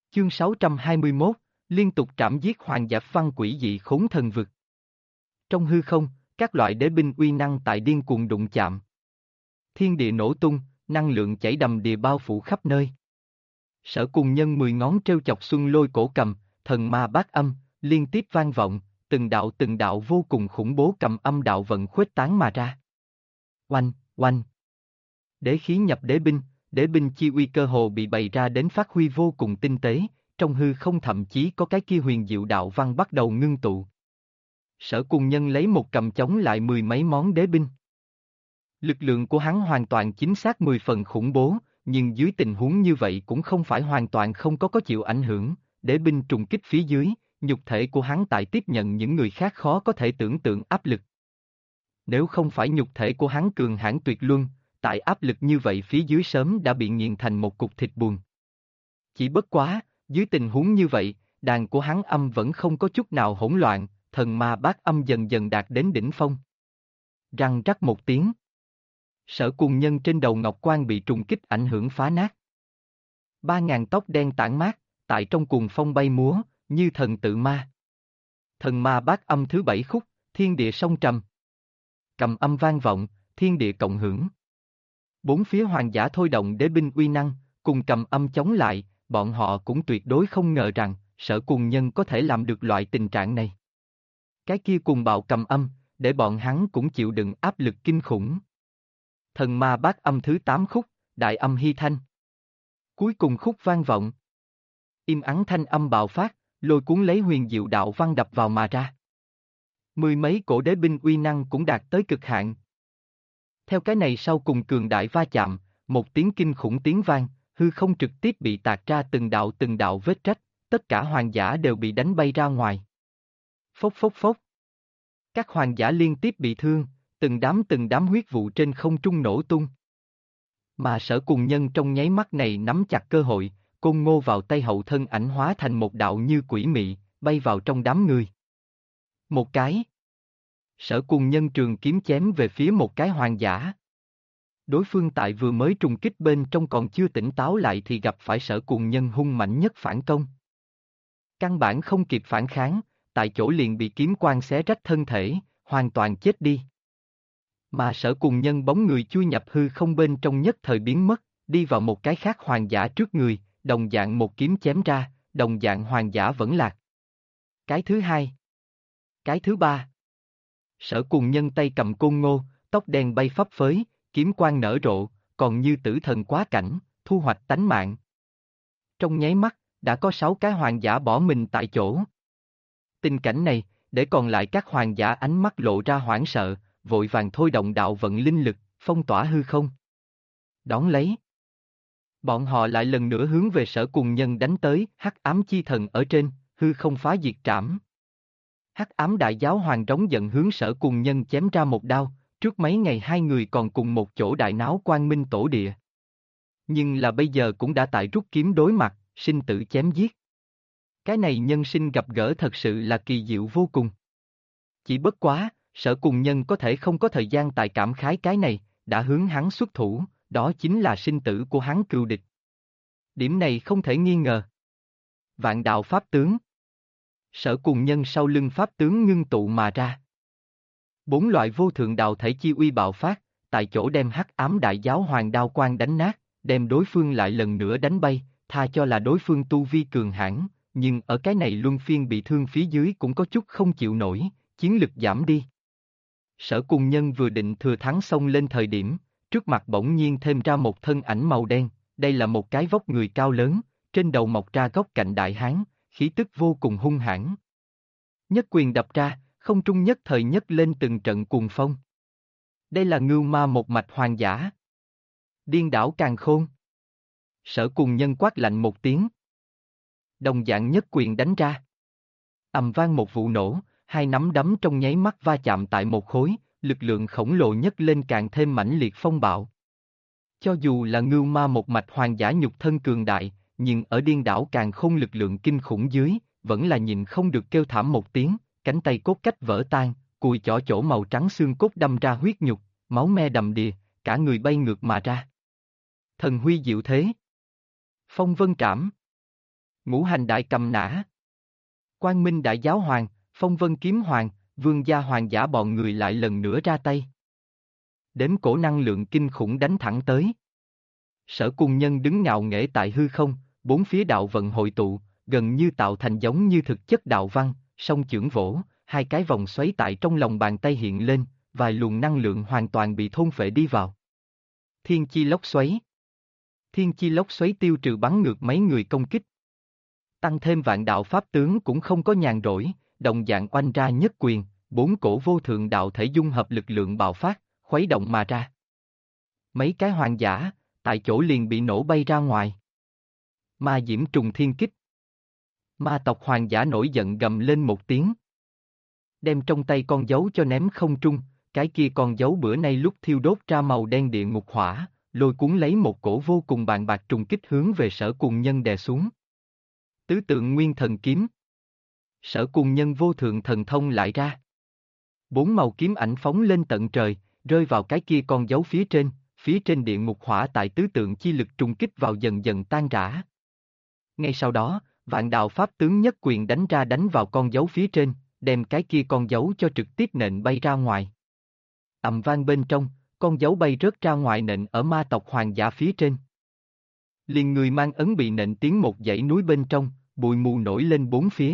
Chương 621, liên tục trảm giết hoàng giả văn quỷ dị khốn thần vực. Trong hư không, các loại đế binh uy năng tại điên cuồng đụng chạm. Thiên địa nổ tung, năng lượng chảy đầm đìa bao phủ khắp nơi. Sở Cùng Nhân 10 ngón treo chọc xuân lôi cổ cầm, thần ma bát âm, liên tiếp vang vọng, từng đạo vô cùng khủng bố cầm âm đạo vận khuếch tán mà ra. Oanh, oanh. Đế khí nhập đế binh chi uy cơ hồ bị bày ra đến phát huy vô cùng tinh tế, trong hư không thậm chí có cái kia huyền diệu đạo văn bắt đầu ngưng tụ. Sở Cùng Nhân lấy một cầm chống lại 10 mấy món đế binh. Lực lượng của hắn hoàn toàn chính xác 10 phần khủng bố, nhưng dưới tình huống như vậy cũng không phải hoàn toàn không có chịu ảnh hưởng, đế binh trùng kích phía dưới, nhục thể của hắn tại tiếp nhận những người khác khó có thể tưởng tượng áp lực. Nếu không phải nhục thể của hắn cường hãn tuyệt luân, tại áp lực như vậy phía dưới sớm đã bị nghiền thành một cục thịt buồn. Chỉ bất quá, dưới tình huống như vậy, đàn của hắn âm vẫn không có chút nào hỗn loạn, thần ma bát âm dần dần đạt đến đỉnh phong. Răng rắc một tiếng. Sở Cùng Nhân trên đầu ngọc quan bị trùng kích ảnh hưởng phá nát. 3.000 tóc đen tản mát, tại trong cuồng phong bay múa, như thần tự ma. Thần ma bát âm thứ 7 khúc, thiên địa song trầm. Cầm âm vang vọng, thiên địa cộng hưởng. Bốn phía hoàng giả thôi động đế binh uy năng, cùng cầm âm chống lại, bọn họ cũng tuyệt đối không ngờ rằng, Sở Cùng Nhân có thể làm được loại tình trạng này. Cái kia cùng bạo cầm âm, để bọn hắn cũng chịu đựng áp lực kinh khủng. Thần ma bát âm thứ 8 khúc, đại âm hy thanh. Cuối cùng khúc vang vọng. Im ắng thanh âm bạo phát, lôi cuốn lấy huyền diệu đạo văn đập vào mà ra. 10 mấy cổ đế binh uy năng cũng đạt tới cực hạn. Theo cái này sau cùng cường đại va chạm, một tiếng kinh khủng tiếng vang, hư không trực tiếp bị tạc ra từng đạo vết rách, tất cả hoàng giả đều bị đánh bay ra ngoài. Phốc phốc phốc. Các hoàng giả liên tiếp bị thương, từng đám huyết vụ trên không trung nổ tung. Mà Sở Cùng Nhân trong nháy mắt này nắm chặt cơ hội, côn ngô vào tay hậu thân ảnh hóa thành một đạo như quỷ mị, bay vào trong đám người. Một cái. Sở Cùng Nhân trường kiếm chém về phía một cái hoàng giả. Đối phương tại vừa mới trùng kích bên trong còn chưa tỉnh táo lại thì gặp phải Sở Cùng Nhân hung mạnh nhất phản công. Căn bản không kịp phản kháng, tại chỗ liền bị kiếm quang xé rách thân thể, hoàn toàn chết đi. Mà Sở Cùng Nhân bóng người chui nhập hư không bên trong nhất thời biến mất, đi vào một cái khác hoàng giả trước người, đồng dạng một kiếm chém ra, đồng dạng hoàng giả vẫn lạc. Cái thứ hai. Cái thứ ba. Sở Cùng Nhân tay cầm côn ngô, tóc đen bay phấp phới, kiếm quang nở rộ, còn như tử thần quá cảnh, thu hoạch tánh mạng. Trong nháy mắt, đã có 6 cái hoàng giả bỏ mình tại chỗ. Tình cảnh này, để còn lại các hoàng giả ánh mắt lộ ra hoảng sợ, vội vàng thôi động đạo vận linh lực, phong tỏa hư không. Đón lấy. Bọn họ lại lần nữa hướng về Sở Cùng Nhân đánh tới, hắc ám chi thần ở trên, hư không phá diệt trảm. Hắc ám đại giáo hoàng trống giận hướng Sở Cùng Nhân chém ra một đao, trước mấy ngày hai người còn cùng một chỗ đại náo Quang Minh tổ địa. Nhưng là bây giờ cũng đã tại rút kiếm đối mặt, sinh tử chém giết. Cái này nhân sinh gặp gỡ thật sự là kỳ diệu vô cùng. Chỉ bất quá, Sở Cùng Nhân có thể không có thời gian tại cảm khái cái này, đã hướng hắn xuất thủ, đó chính là sinh tử của hắn cừu địch. Điểm này không thể nghi ngờ. Vạn đạo pháp tướng. Sở Cùng Nhân sau lưng pháp tướng ngưng tụ mà ra. 4 loại vô thượng đạo thể chi uy bạo phát, tại chỗ đem hắc ám đại giáo hoàng đao quang đánh nát, đem đối phương lại lần nữa đánh bay, tha cho là đối phương tu vi cường hãn, nhưng ở cái này luân phiên bị thương phía dưới cũng có chút không chịu nổi, chiến lực giảm đi. Sở Cùng Nhân vừa định thừa thắng xông lên thời điểm, trước mặt bỗng nhiên thêm ra một thân ảnh màu đen, đây là một cái vóc người cao lớn, trên đầu mọc ra góc cạnh đại hán, khí tức vô cùng hung hãn. Nhất quyền đập ra, không trung nhất thời nhấc lên từng trận cuồng phong. Đây là Ngưu Ma một mạch hoàng giả. Điên đảo càn khôn. Sở Cùng Nhân quát lạnh một tiếng. Đồng dạng nhất quyền đánh ra. Ầm vang một vụ nổ, hai nắm đấm trong nháy mắt va chạm tại một khối, lực lượng khổng lồ nhất lên càng thêm mãnh liệt phong bạo. Cho dù là Ngưu Ma một mạch hoàng giả nhục thân cường đại, nhưng ở điên đảo càn khôn lực lượng kinh khủng dưới, vẫn là nhìn không được kêu thảm một tiếng, cánh tay cốt cách vỡ tan, cùi chỏ chỗ màu trắng xương cốt đâm ra huyết nhục, máu me đầm đìa, cả người bay ngược mà ra. Thần huy diệu thế. Phong vân trảm. Ngũ hành đại cầm nã. Quang Minh đại giáo hoàng, Phong Vân kiếm hoàng, Vương gia hoàng giả bọn người lại lần nữa ra tay. Đếm cổ năng lượng kinh khủng đánh thẳng tới. Sở Cùng Nhân đứng ngạo nghễ tại hư không, bốn phía đạo vận hội tụ, gần như tạo thành giống như thực chất đạo văn, song chưởng vỗ, hai cái vòng xoáy tại trong lòng bàn tay hiện lên, vài luồng năng lượng hoàn toàn bị thôn phệ đi vào. Thiên chi lốc xoáy. Thiên chi lốc xoáy tiêu trừ bắn ngược mấy người công kích. Tăng thêm vạn đạo pháp tướng cũng không có nhàn rỗi, đồng dạng oanh ra nhất quyền, bốn cổ vô thượng đạo thể dung hợp lực lượng bạo phát, khuấy động mà ra. Mấy cái hoàng giả, tại chỗ liền bị nổ bay ra ngoài. Ma diễm trùng thiên kích. Ma tộc hoàng giả nổi giận gầm lên một tiếng. Đem trong tay con dấu cho ném không trung, cái kia con dấu bữa nay lúc thiêu đốt ra màu đen địa ngục hỏa, lôi cuốn lấy một cổ vô cùng bàn bạc trùng kích hướng về Sở Cùng Nhân đè xuống. Tứ tượng nguyên thần kiếm. Sở Cùng Nhân vô thượng thần thông lại ra. Bốn màu kiếm ảnh phóng lên tận trời, rơi vào cái kia con dấu phía trên địa ngục hỏa tại tứ tượng chi lực trùng kích vào dần dần tan rã. Ngay sau đó, vạn đạo pháp tướng nhất quyền đánh ra đánh vào con dấu phía trên, đem cái kia con dấu cho trực tiếp nện bay ra ngoài. Ầm vang bên trong, con dấu bay rớt ra ngoài nện ở ma tộc hoàng giả phía trên. Liền người mang ấn bị nện tiến một dãy núi bên trong, bụi mù nổi lên bốn phía.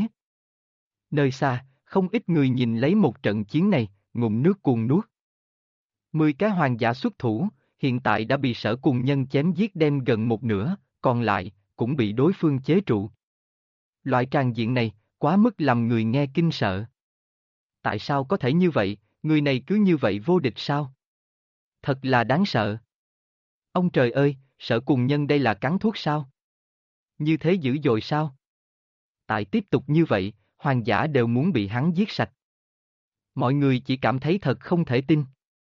Nơi xa, không ít người nhìn lấy một trận chiến này, ngụm nước cuồng nuốt. 10 cái hoàng giả xuất thủ, hiện tại đã bị Sở Cùng Nhân chém giết đem gần một nửa, còn lại, cũng bị đối phương chế trụ. Loại tràng diện này, quá mức làm người nghe kinh sợ. Tại sao có thể như vậy, người này cứ như vậy vô địch sao? Thật là đáng sợ. Ông trời ơi, Sở Cùng Nhân đây là cắn thuốc sao? Như thế dữ dội sao? Tại tiếp tục như vậy, hoàng giả đều muốn bị hắn giết sạch. Mọi người chỉ cảm thấy thật không thể tin.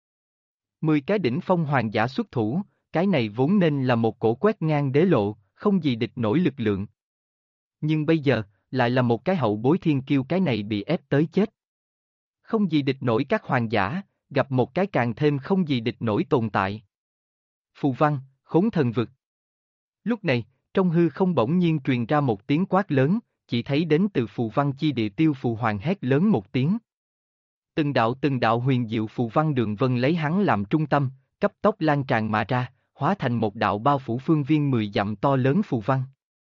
10 cái đỉnh phong hoàng giả xuất thủ, cái này vốn nên là một cổ quét ngang đế lộ, không gì địch nổi lực lượng. Nhưng bây giờ, lại là một cái hậu bối thiên kiêu cái này bị ép tới chết. Không gì địch nổi các hoàng giả, gặp một cái càng thêm không gì địch nổi tồn tại. Phù văn, khốn thần vực. Lúc này, trong hư không bỗng nhiên truyền ra một tiếng quát lớn, chỉ thấy đến từ phù văn chi địa Tiêu Phù Hoàng hét lớn một tiếng. Từng đạo huyền diệu phù văn đường vân lấy hắn làm trung tâm, cấp tốc lan tràn mà ra, hóa thành một đạo bao phủ phương viên 10 dặm to lớn phù văn.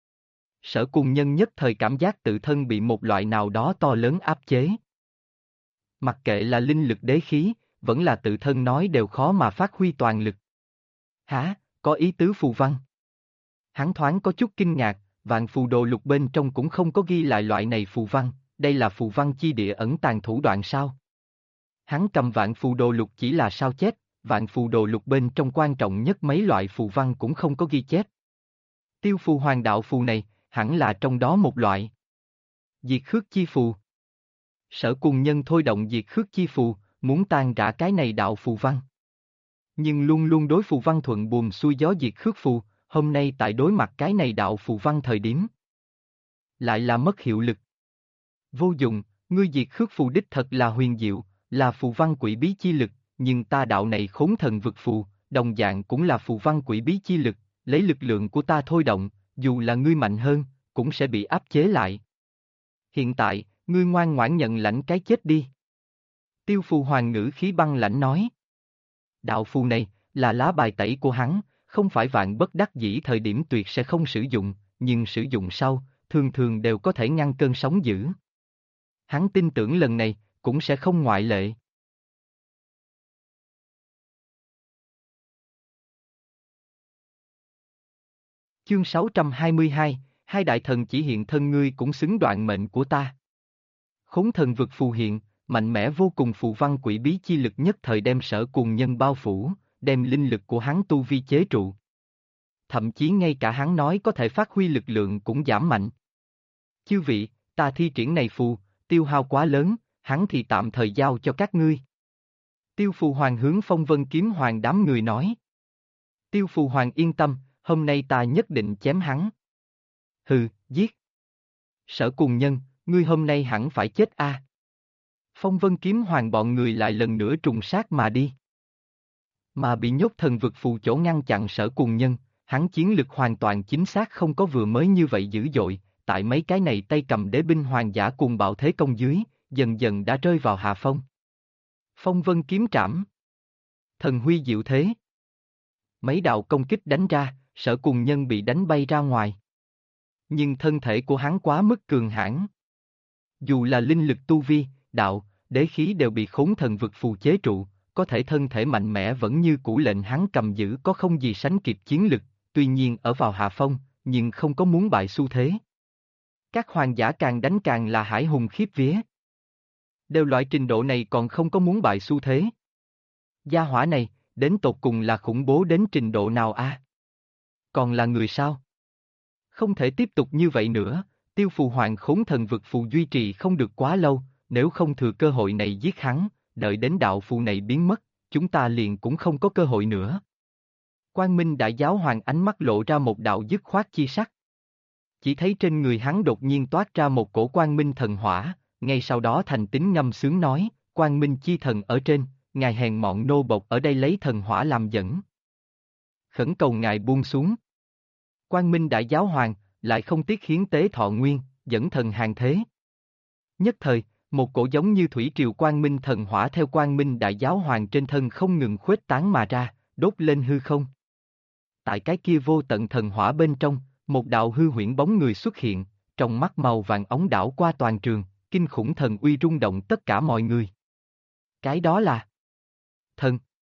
Sở Cùng Nhân nhất thời cảm giác tự thân bị một loại nào đó to lớn áp chế. Mặc kệ là linh lực đế khí, vẫn là tự thân nói đều khó mà phát huy toàn lực. Hả, có ý tứ phù văn. Hắn thoáng có chút kinh ngạc, vạn phù đồ lục bên trong cũng không có ghi lại loại này phù văn, đây là phù văn chi địa ẩn tàng thủ đoạn sao? Hắn cầm vạn phù đồ lục chỉ là sao chép, vạn phù đồ lục bên trong quan trọng nhất mấy loại phù văn cũng không có ghi chép. Tiêu phù hoàng đạo phù này, hẳn là trong đó một loại. Diệt khước chi phù. Sở Cùng Nhân thôi động diệt khước chi phù, muốn tan rã cái này đạo phù văn. Nhưng luôn luôn đối phù văn thuận buồm xuôi gió diệt khước phù, hôm nay tại đối mặt cái này đạo phù văn thời điểm, lại là mất hiệu lực. Vô dụng, ngươi diệt khước phù đích thật là huyền diệu, là phù văn quỷ bí chi lực, nhưng ta đạo này khốn thần vực phù, đồng dạng cũng là phù văn quỷ bí chi lực, lấy lực lượng của ta thôi động, dù là ngươi mạnh hơn, cũng sẽ bị áp chế lại. Hiện tại, ngươi ngoan ngoãn nhận lãnh cái chết đi. Tiêu Phù Hoàng ngữ khí băng lãnh nói. Đạo phù này, là lá bài tẩy của hắn, không phải vạn bất đắc dĩ thời điểm tuyệt sẽ không sử dụng, nhưng sử dụng sau, thường thường đều có thể ngăn cơn sóng dữ. Hắn tin tưởng lần này, cũng sẽ không ngoại lệ. Chương 622, hai đại thần chỉ hiện thân ngươi cũng xứng đoạn mệnh của ta. Khốn thần vực phù hiện, mạnh mẽ vô cùng phù văn quỷ bí chi lực nhất thời đem Sở Cùng Nhân bao phủ, đem linh lực của hắn tu vi chế trụ. Thậm chí ngay cả hắn nói có thể phát huy lực lượng cũng giảm mạnh. Chư vị, ta thi triển này phù, tiêu hao quá lớn, hắn thì tạm thời giao cho các ngươi. Tiêu Phù Hoàng hướng Phong Vân kiếm hoàng đám người nói. Tiêu Phù Hoàng yên tâm, hôm nay ta nhất định chém hắn. Hừ, giết. Sở Cùng Nhân, ngươi hôm nay hẳn phải chết a. Phong Vân kiếm hoàng bọn người lại lần nữa trùng sát mà đi. Mà bị nhốt thần vực phù chỗ ngăn chặn Sở Cùng Nhân, hắn chiến lực hoàn toàn chính xác không có vừa mới như vậy dữ dội, tại mấy cái này tay cầm đế binh hoàng giả cuồng bạo thế công dưới, dần dần đã rơi vào hạ phong. Phong vân kiếm trảm. Thần huy diệu thế. Mấy đạo công kích đánh ra, Sở Cùng Nhân bị đánh bay ra ngoài. Nhưng thân thể của hắn quá mức cường hãn. Dù là linh lực tu vi, đạo, đế khí đều bị khốn thần vực phù chế trụ, có thể thân thể mạnh mẽ vẫn như cũ lệnh hắn cầm giữ có không gì sánh kịp chiến lực, tuy nhiên ở vào hạ phong, nhưng không có muốn bại xu thế. Các hoàng giả càng đánh càng là hải hùng khiếp vía. Đều loại trình độ này còn không có muốn bại xu thế. Gia hỏa này, đến tột cùng là khủng bố đến trình độ nào a? Còn là người sao? Không thể tiếp tục như vậy nữa, tiêu phù hoàng khốn thần vực phù duy trì không được quá lâu, nếu không thừa cơ hội này giết hắn, đợi đến đạo phù này biến mất, chúng ta liền cũng không có cơ hội nữa. Quang Minh Đại Giáo Hoàng ánh mắt lộ ra một đạo dứt khoát chi sắc. Chỉ thấy trên người hắn đột nhiên toát ra một cổ quang minh thần hỏa, ngay sau đó thành tín ngâm sướng nói, Quang Minh chi thần ở trên, ngài hèn mọn nô bộc ở đây lấy thần hỏa làm dẫn. Khẩn cầu ngài buông xuống. Quang Minh Đại Giáo Hoàng, lại không tiếc hiến tế thọ nguyên, dẫn thần hàng thế. Nhất thời, một cổ giống như thủy triều Quang Minh thần hỏa theo Quang Minh Đại Giáo Hoàng trên thân không ngừng khuếch tán mà ra, đốt lên hư không. Tại cái kia vô tận thần hỏa bên trong, một đạo hư huyễn bóng người xuất hiện, trong mắt màu vàng óng đảo qua toàn trường, kinh khủng thần uy rung động tất cả mọi người. Cái đó là thần.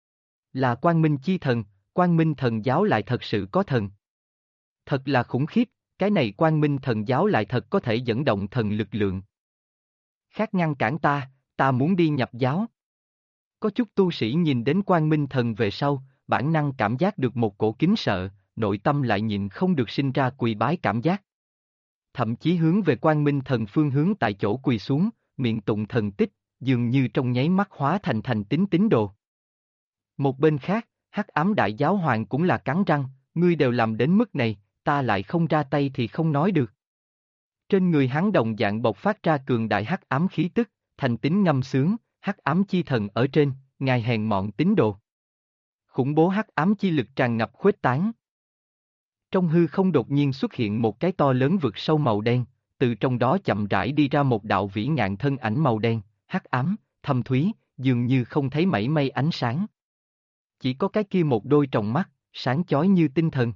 Là Quang Minh chi thần, Quang Minh thần giáo lại thật sự có thần. Thật là khủng khiếp, cái này Quang Minh thần giáo lại thật có thể dẫn động thần lực lượng. Khác ngăn cản ta muốn đi nhập giáo. Có chút tu sĩ nhìn đến Quang Minh thần về sau, bản năng cảm giác được một cổ kính sợ, nội tâm lại nhịn không được sinh ra quỳ bái cảm giác. Thậm chí hướng về Quang Minh thần phương hướng tại chỗ quỳ xuống, miệng tụng thần tích, dường như trong nháy mắt hóa thành tín đồ. Một bên khác, Hắc Ám Đại Giáo Hoàng cũng là cắn răng, ngươi đều làm đến mức này, ta lại không ra tay thì không nói được. Trên người hắn đồng dạng bộc phát ra cường đại hắc ám khí tức, thành tín ngâm sướng, hắc ám chi thần ở trên, ngài hèn mọn tín đồ. Khủng bố hắc ám chi lực tràn ngập khuếch tán. Trong hư không đột nhiên xuất hiện một cái to lớn vực sâu màu đen, từ trong đó chậm rãi đi ra một đạo vĩ ngạn thân ảnh màu đen, hắc ám, thâm thúy, dường như không thấy mảy may ánh sáng. Chỉ có cái kia một đôi tròng mắt, sáng chói như tinh thần.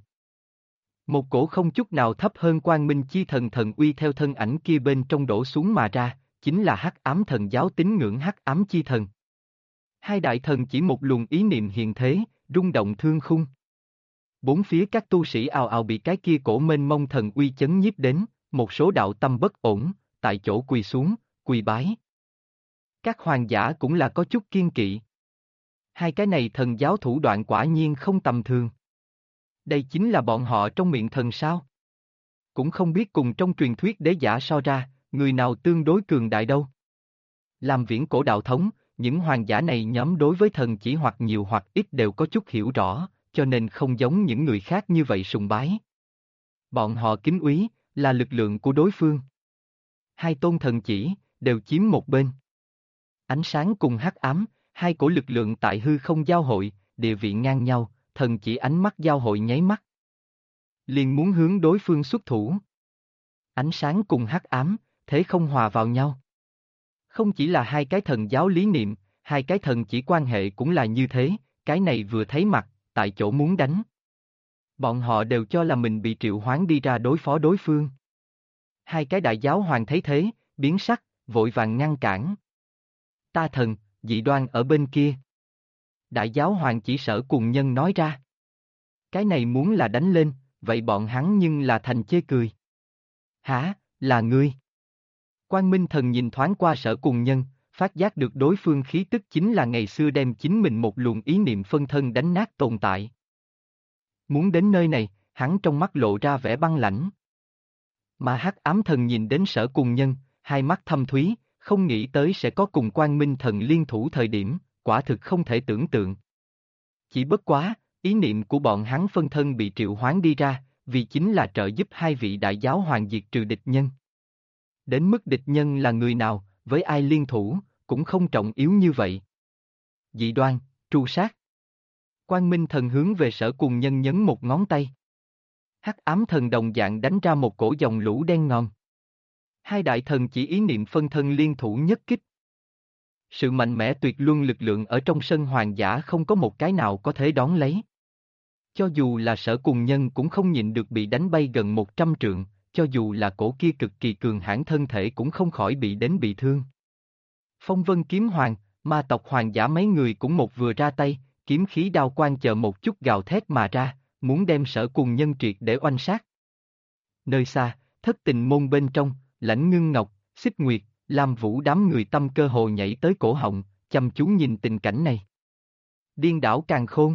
Một cổ không chút nào thấp hơn Quang Minh chi thần thần uy theo thân ảnh kia bên trong đổ xuống mà ra, chính là hắc ám thần giáo tín ngưỡng hắc ám chi thần. Hai đại thần chỉ một luồng ý niệm hiện thế, rung động thương khung. Bốn phía các tu sĩ ào ào bị cái kia cổ mênh mông thần uy chấn nhiếp đến, một số đạo tâm bất ổn, tại chỗ quỳ xuống, quỳ bái. Các hoàng giả cũng là có chút kiên kỵ. Hai cái này thần giáo thủ đoạn quả nhiên không tầm thường. Đây chính là bọn họ trong miệng thần sao? Cũng không biết cùng trong truyền thuyết đế giả so ra, người nào tương đối cường đại đâu. Làm viễn cổ đạo thống, những hoàng giả này nhóm đối với thần chỉ hoặc nhiều hoặc ít đều có chút hiểu rõ, cho nên không giống những người khác như vậy sùng bái. Bọn họ kính úy, là lực lượng của đối phương. Hai tôn thần chỉ, đều chiếm một bên. Ánh sáng cùng hắc ám, hai cổ lực lượng tại hư không giao hội, địa vị ngang nhau, thần chỉ ánh mắt giao hội nháy mắt. Liền muốn hướng đối phương xuất thủ. Ánh sáng cùng hắc ám, thế không hòa vào nhau. Không chỉ là hai cái thần giáo lý niệm, hai cái thần chỉ quan hệ cũng là như thế, cái này vừa thấy mặt, tại chỗ muốn đánh. Bọn họ đều cho là mình bị triệu hoán đi ra đối phó đối phương. Hai cái đại giáo hoàng thấy thế, biến sắc, vội vàng ngăn cản. Ta thần, dị đoan ở bên kia. Đại giáo hoàng chỉ Sở Cùng Nhân nói ra. Cái này muốn là đánh lên, vậy bọn hắn nhưng là thành chê cười. Hả, là ngươi? Quang Minh thần nhìn thoáng qua Sở Cùng Nhân, phát giác được đối phương khí tức chính là ngày xưa đem chính mình một luồng ý niệm phân thân đánh nát tồn tại. Muốn đến nơi này, hắn trong mắt lộ ra vẻ băng lãnh. Mà hắc ám thần nhìn đến Sở Cùng Nhân, hai mắt thâm thúy, không nghĩ tới sẽ có cùng Quang Minh thần liên thủ thời điểm, quả thực không thể tưởng tượng. Chỉ bất quá, ý niệm của bọn hắn phân thân bị triệu hoán đi ra, vì chính là trợ giúp hai vị đại giáo hoàng diệt trừ địch nhân. Đến mức địch nhân là người nào, với ai liên thủ, cũng không trọng yếu như vậy. Dị đoan, tru sát. Quang Minh thần hướng về Sở Cùng Nhân nhấn một ngón tay. Hắc ám thần đồng dạng đánh ra một cổ dòng lũ đen ngòm. Hai đại thần chỉ ý niệm phân thân liên thủ nhất kích. Sự mạnh mẽ tuyệt luân lực lượng ở trong sân hoàng giả không có một cái nào có thể đón lấy. Cho dù là Sở Cùng Nhân cũng không nhịn được bị đánh bay gần 100 trượng, cho dù là cổ kia cực kỳ cường hãn thân thể cũng không khỏi bị thương. Phong Vân Kiếm Hoàng, ma tộc hoàng giả mấy người cũng một vừa ra tay, kiếm khí đao quang chờ một chút gào thét mà ra, muốn đem Sở Cùng Nhân triệt để oanh sát. Nơi xa, Thất Tình Môn bên trong, Lãnh Ngưng Ngọc, Xích Nguyệt, Lam Vũ đám người tâm cơ hồ nhảy tới cổ họng, chăm chú nhìn tình cảnh này. Điên đảo càn khôn.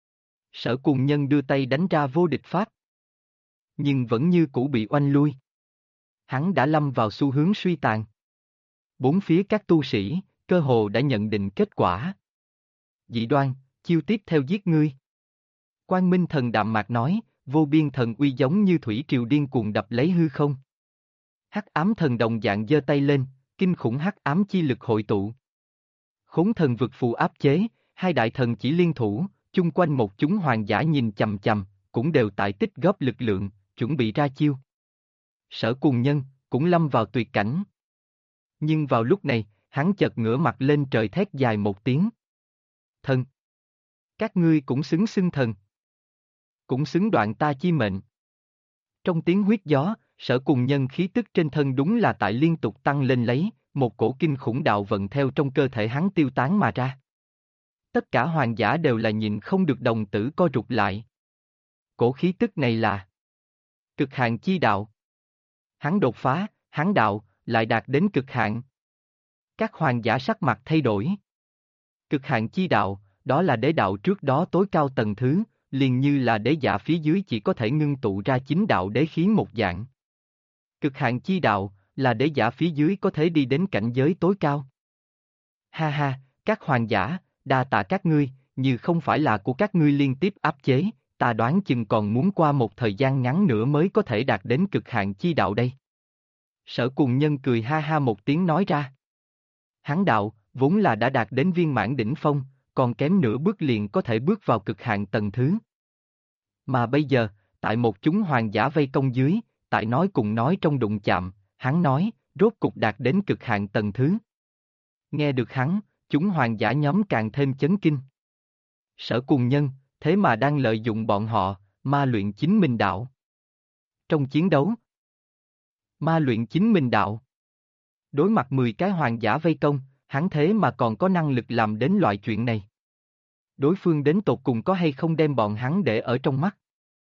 Sở Cùng Nhân đưa tay đánh ra vô địch pháp. Nhưng vẫn như cũ bị oanh lui. Hắn đã lâm vào xu hướng suy tàn. Bốn phía các tu sĩ, cơ hồ đã nhận định kết quả. Dị đoan, chiêu tiếp theo giết ngươi. Quang Minh Thần đạm mạc nói, vô biên thần uy giống như thủy triều điên cuồng đập lấy hư không. Hắc ám thần đồng dạng giơ tay lên, kinh khủng hắc ám chi lực hội tụ. Khốn thần vực phù áp chế, hai đại thần chỉ liên thủ, chung quanh một chúng hoàng giả nhìn chằm chằm, cũng đều tại tích góp lực lượng, chuẩn bị ra chiêu. Sở Cùng Nhân, cũng lâm vào tuyệt cảnh. Nhưng vào lúc này, hắn chợt ngửa mặt lên trời thét dài một tiếng. Thần! Các ngươi cũng xứng xưng thần. Cũng xứng đoạn ta chi mệnh. Trong tiếng huyết gió, Sở Cùng Nhân khí tức trên thân đúng là tại liên tục tăng lên lấy, một cổ kinh khủng đạo vận theo trong cơ thể hắn tiêu tán mà ra. Tất cả hoàng giả đều là nhìn không được đồng tử co rụt lại. Cổ khí tức này là cực hạn chi đạo. Hắn đột phá, hắn đạo, lại đạt đến cực hạn. Các hoàng giả sắc mặt thay đổi. Cực hạn chi đạo, đó là đế đạo trước đó tối cao tầng thứ, liền như là đế giả phía dưới chỉ có thể ngưng tụ ra chính đạo đế khí một dạng. Cực hạn chi đạo, là đế giả phía dưới có thể đi đến cảnh giới tối cao. Ha ha, các hoàng giả, đa tạ các ngươi, như không phải là của các ngươi liên tiếp áp chế, ta đoán chừng còn muốn qua một thời gian ngắn nữa mới có thể đạt đến cực hạn chi đạo đây. Sở Cùng Nhân cười ha ha một tiếng nói ra. Hắn đạo, vốn là đã đạt đến viên mãn đỉnh phong, còn kém nửa bước liền có thể bước vào cực hạn tầng thứ. Mà bây giờ, tại một chúng hoàng giả vây công dưới, tại nói cùng nói trong đụng chạm, hắn nói, rốt cục đạt đến cực hạn tầng thứ. Nghe được hắn, chúng hoàng giả nhóm càng thêm chấn kinh. Sở Cùng Nhân, thế mà đang lợi dụng bọn họ, ma luyện chính mình đạo. Trong chiến đấu, ma luyện chính mình đạo. Đối mặt 10 cái hoàng giả vây công, hắn thế mà còn có năng lực làm đến loại chuyện này. Đối phương đến tột cùng có hay không đem bọn hắn để ở trong mắt.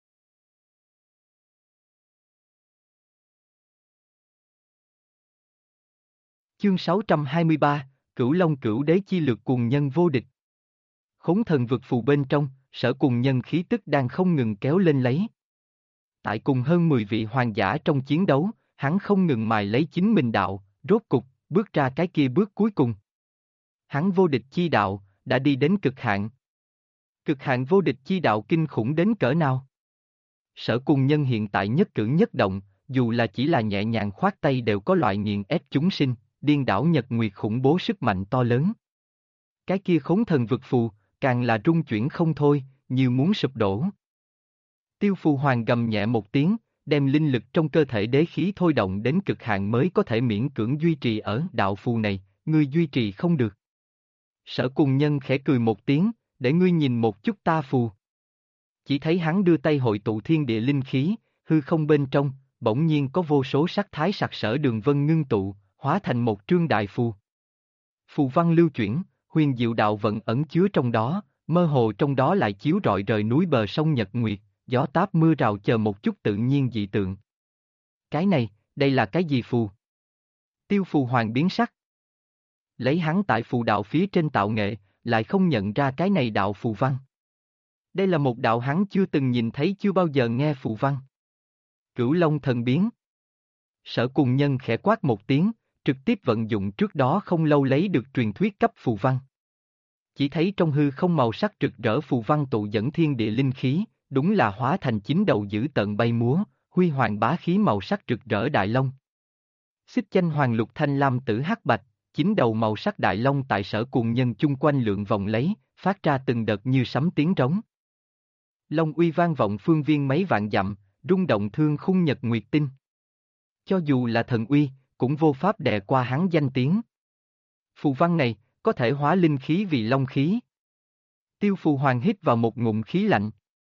Chương 623, Cửu Long Cửu Đế chi lược cùng nhân vô địch. Khốn thần vực phù bên trong, Sở Cùng Nhân khí tức đang không ngừng kéo lên lấy. Tại cùng hơn 10 vị hoàng giả trong chiến đấu, hắn không ngừng mài lấy chính mình đạo, rốt cục, bước ra cái kia bước cuối cùng. Hắn vô địch chi đạo, đã đi đến cực hạn. Cực hạn vô địch chi đạo kinh khủng đến cỡ nào? Sở Cùng Nhân hiện tại nhất cử nhất động, dù là chỉ là nhẹ nhàng khoát tay đều có loại nghiền ép chúng sinh, điên đảo nhật nguyệt khủng bố sức mạnh to lớn. Cái kia khốn thần vực phù, càng là rung chuyển không thôi, như muốn sụp đổ. Tiêu Phù Hoàng gầm nhẹ một tiếng, đem linh lực trong cơ thể đế khí thôi động đến cực hạn mới có thể miễn cưỡng duy trì ở đạo phù này, ngươi duy trì không được. Sở Cùng Nhân khẽ cười một tiếng, để ngươi nhìn một chút ta phù. Chỉ thấy hắn đưa tay hội tụ thiên địa linh khí, hư không bên trong, bỗng nhiên có vô số sắc thái sặc sỡ đường vân ngưng tụ, hóa thành một trương đại phù. Phù văn lưu chuyển, huyền diệu đạo vận ẩn chứa trong đó, mơ hồ trong đó lại chiếu rọi rời núi bờ sông Nhật Nguyệt, gió táp mưa rào chờ một chút tự nhiên dị tượng. Cái này, đây là cái gì phù? Tiêu Phù Hoàng biến sắc. Lấy hắn tại phù đạo phía trên tạo nghệ, lại không nhận ra cái này đạo phù văn. Đây là một đạo hắn chưa từng nhìn thấy chưa bao giờ nghe phù văn. Cửu Long thần biến. Sở Cùng Nhân khẽ quát một tiếng, trực tiếp vận dụng trước đó không lâu lấy được truyền thuyết cấp phù văn. Chỉ thấy trong hư không màu sắc rực rỡ phù văn tụ dẫn thiên địa linh khí, đúng là hóa thành 9 đầu dữ tợn bay múa, huy hoàng bá khí màu sắc rực rỡ đại long. Xích chanh hoàng lục thanh lam tử hắc bạch, 9 đầu màu sắc đại long tại Sở Cùng Nhân chung quanh lượn vòng lấy, phát ra từng đợt như sấm tiếng trống. Long uy vang vọng phương viên mấy vạn dặm, rung động thương khung nhật nguyệt tinh. Cho dù là thần uy, cũng vô pháp đè qua hắn danh tiếng. Phù văn này, có thể hóa linh khí vì long khí. Tiêu Phù Hoàng hít vào một ngụm khí lạnh.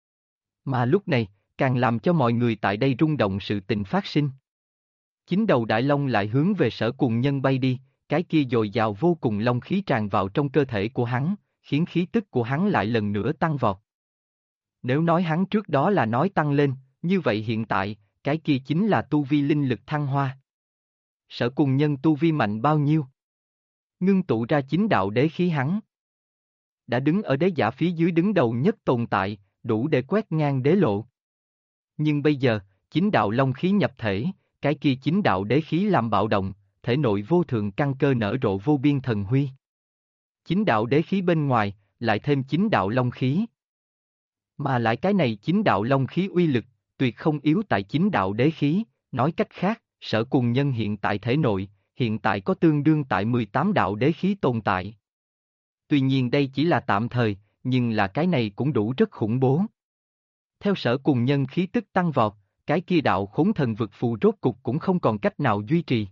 Mà lúc này, càng làm cho mọi người tại đây rung động sự tình phát sinh. Chính đầu đại long lại hướng về Sở Cùng Nhân bay đi, cái kia dồi dào vô cùng long khí tràn vào trong cơ thể của hắn, khiến khí tức của hắn lại lần nữa tăng vọt. Nếu nói hắn trước đó là nói tăng lên, như vậy hiện tại, cái kia chính là tu vi linh lực thăng hoa. Sở Cùng Nhân tu vi mạnh bao nhiêu? Ngưng tụ ra chính đạo đế khí hắn. Đã đứng ở đế giả phía dưới đứng đầu nhất tồn tại, đủ để quét ngang đế lộ. Nhưng bây giờ, chính đạo long khí nhập thể, cái kia chính đạo đế khí làm bạo động, thể nội vô thượng căn cơ nở rộ vô biên thần huy. Chính đạo đế khí bên ngoài, lại thêm chính đạo long khí. Mà lại cái này chính đạo long khí uy lực, tuyệt không yếu tại chính đạo đế khí, nói cách khác, Sở Cùng Nhân hiện tại thể nội, hiện tại có tương đương tại 18 đạo đế khí tồn tại. Tuy nhiên đây chỉ là tạm thời, nhưng là cái này cũng đủ rất khủng bố. Theo Sở Cùng Nhân khí tức tăng vọt, cái kia đạo khốn thần vực phù rốt cục cũng không còn cách nào duy trì.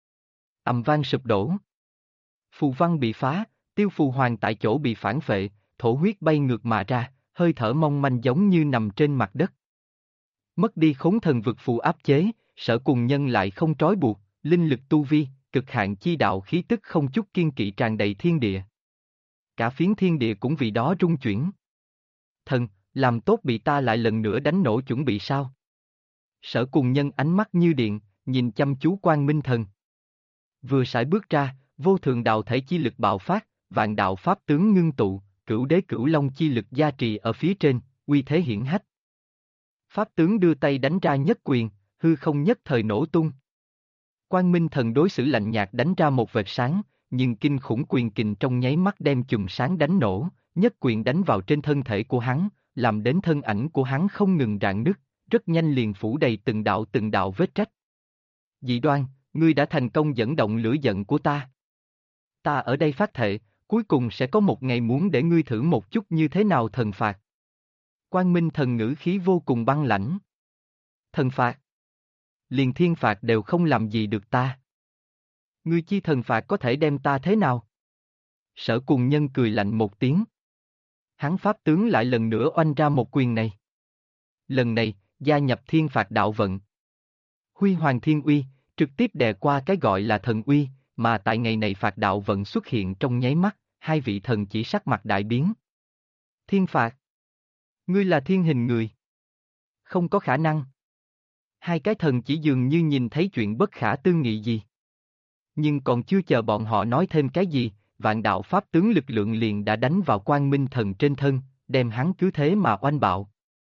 Ầm vang sụp đổ. Phù văn bị phá, Tiêu Phù Hoàng tại chỗ bị phản phệ, thổ huyết bay ngược mà ra, hơi thở mong manh giống như nằm trên mặt đất. Mất đi khốn thần vực phù áp chế, Sở Cùng Nhân lại không trói buộc, linh lực tu vi, cực hạn chi đạo khí tức không chút kiên kỵ tràn đầy thiên địa. Cả phiến thiên địa cũng vì đó rung chuyển. Thần, làm tốt bị ta lại lần nữa đánh nổ chuẩn bị sao? Sở Cùng Nhân ánh mắt như điện, nhìn chăm chú Quang Minh Thần. Vừa sải bước ra, vô thượng đạo thể chi lực bạo phát, vạn đạo pháp tướng ngưng tụ, cửu đế cửu long chi lực gia trì ở phía trên, uy thế hiển hách. Pháp tướng đưa tay đánh ra nhất quyền, hư không nhất thời nổ tung. Quang Minh Thần đối xử lạnh nhạt đánh ra một vệt sáng, nhưng kinh khủng quyền kình trong nháy mắt đem chùm sáng đánh nổ, nhất quyền đánh vào trên thân thể của hắn, làm đến thân ảnh của hắn không ngừng rạn nứt, rất nhanh liền phủ đầy từng đạo vết rách. Dị đoan, ngươi đã thành công dẫn động lửa giận của ta. Ta ở đây phát thệ, cuối cùng sẽ có một ngày muốn để ngươi thử một chút như thế nào thần phạt. Quang Minh Thần ngữ khí vô cùng băng lãnh. Thần phạt? Liền thiên phạt đều không làm gì được ta. Ngươi chi thần phạt có thể đem ta thế nào? Sở Cùng Nhân cười lạnh một tiếng. Hắn pháp tướng lại lần nữa oanh ra một quyền này. Lần này, gia nhập thiên phạt đạo vận. Huy Hoàng Thiên Uy, trực tiếp đè qua cái gọi là thần uy, mà tại ngày này phạt đạo vận xuất hiện trong nháy mắt, hai vị thần chỉ sắc mặt đại biến. Thiên phạt? Ngươi là thiên hình người. Không có khả năng. Hai cái thần chỉ dường như nhìn thấy chuyện bất khả tư nghị gì. Nhưng còn chưa chờ bọn họ nói thêm cái gì, vạn đạo pháp tướng lực lượng liền đã đánh vào Quang Minh Thần trên thân, đem hắn cứ thế mà oanh bạo.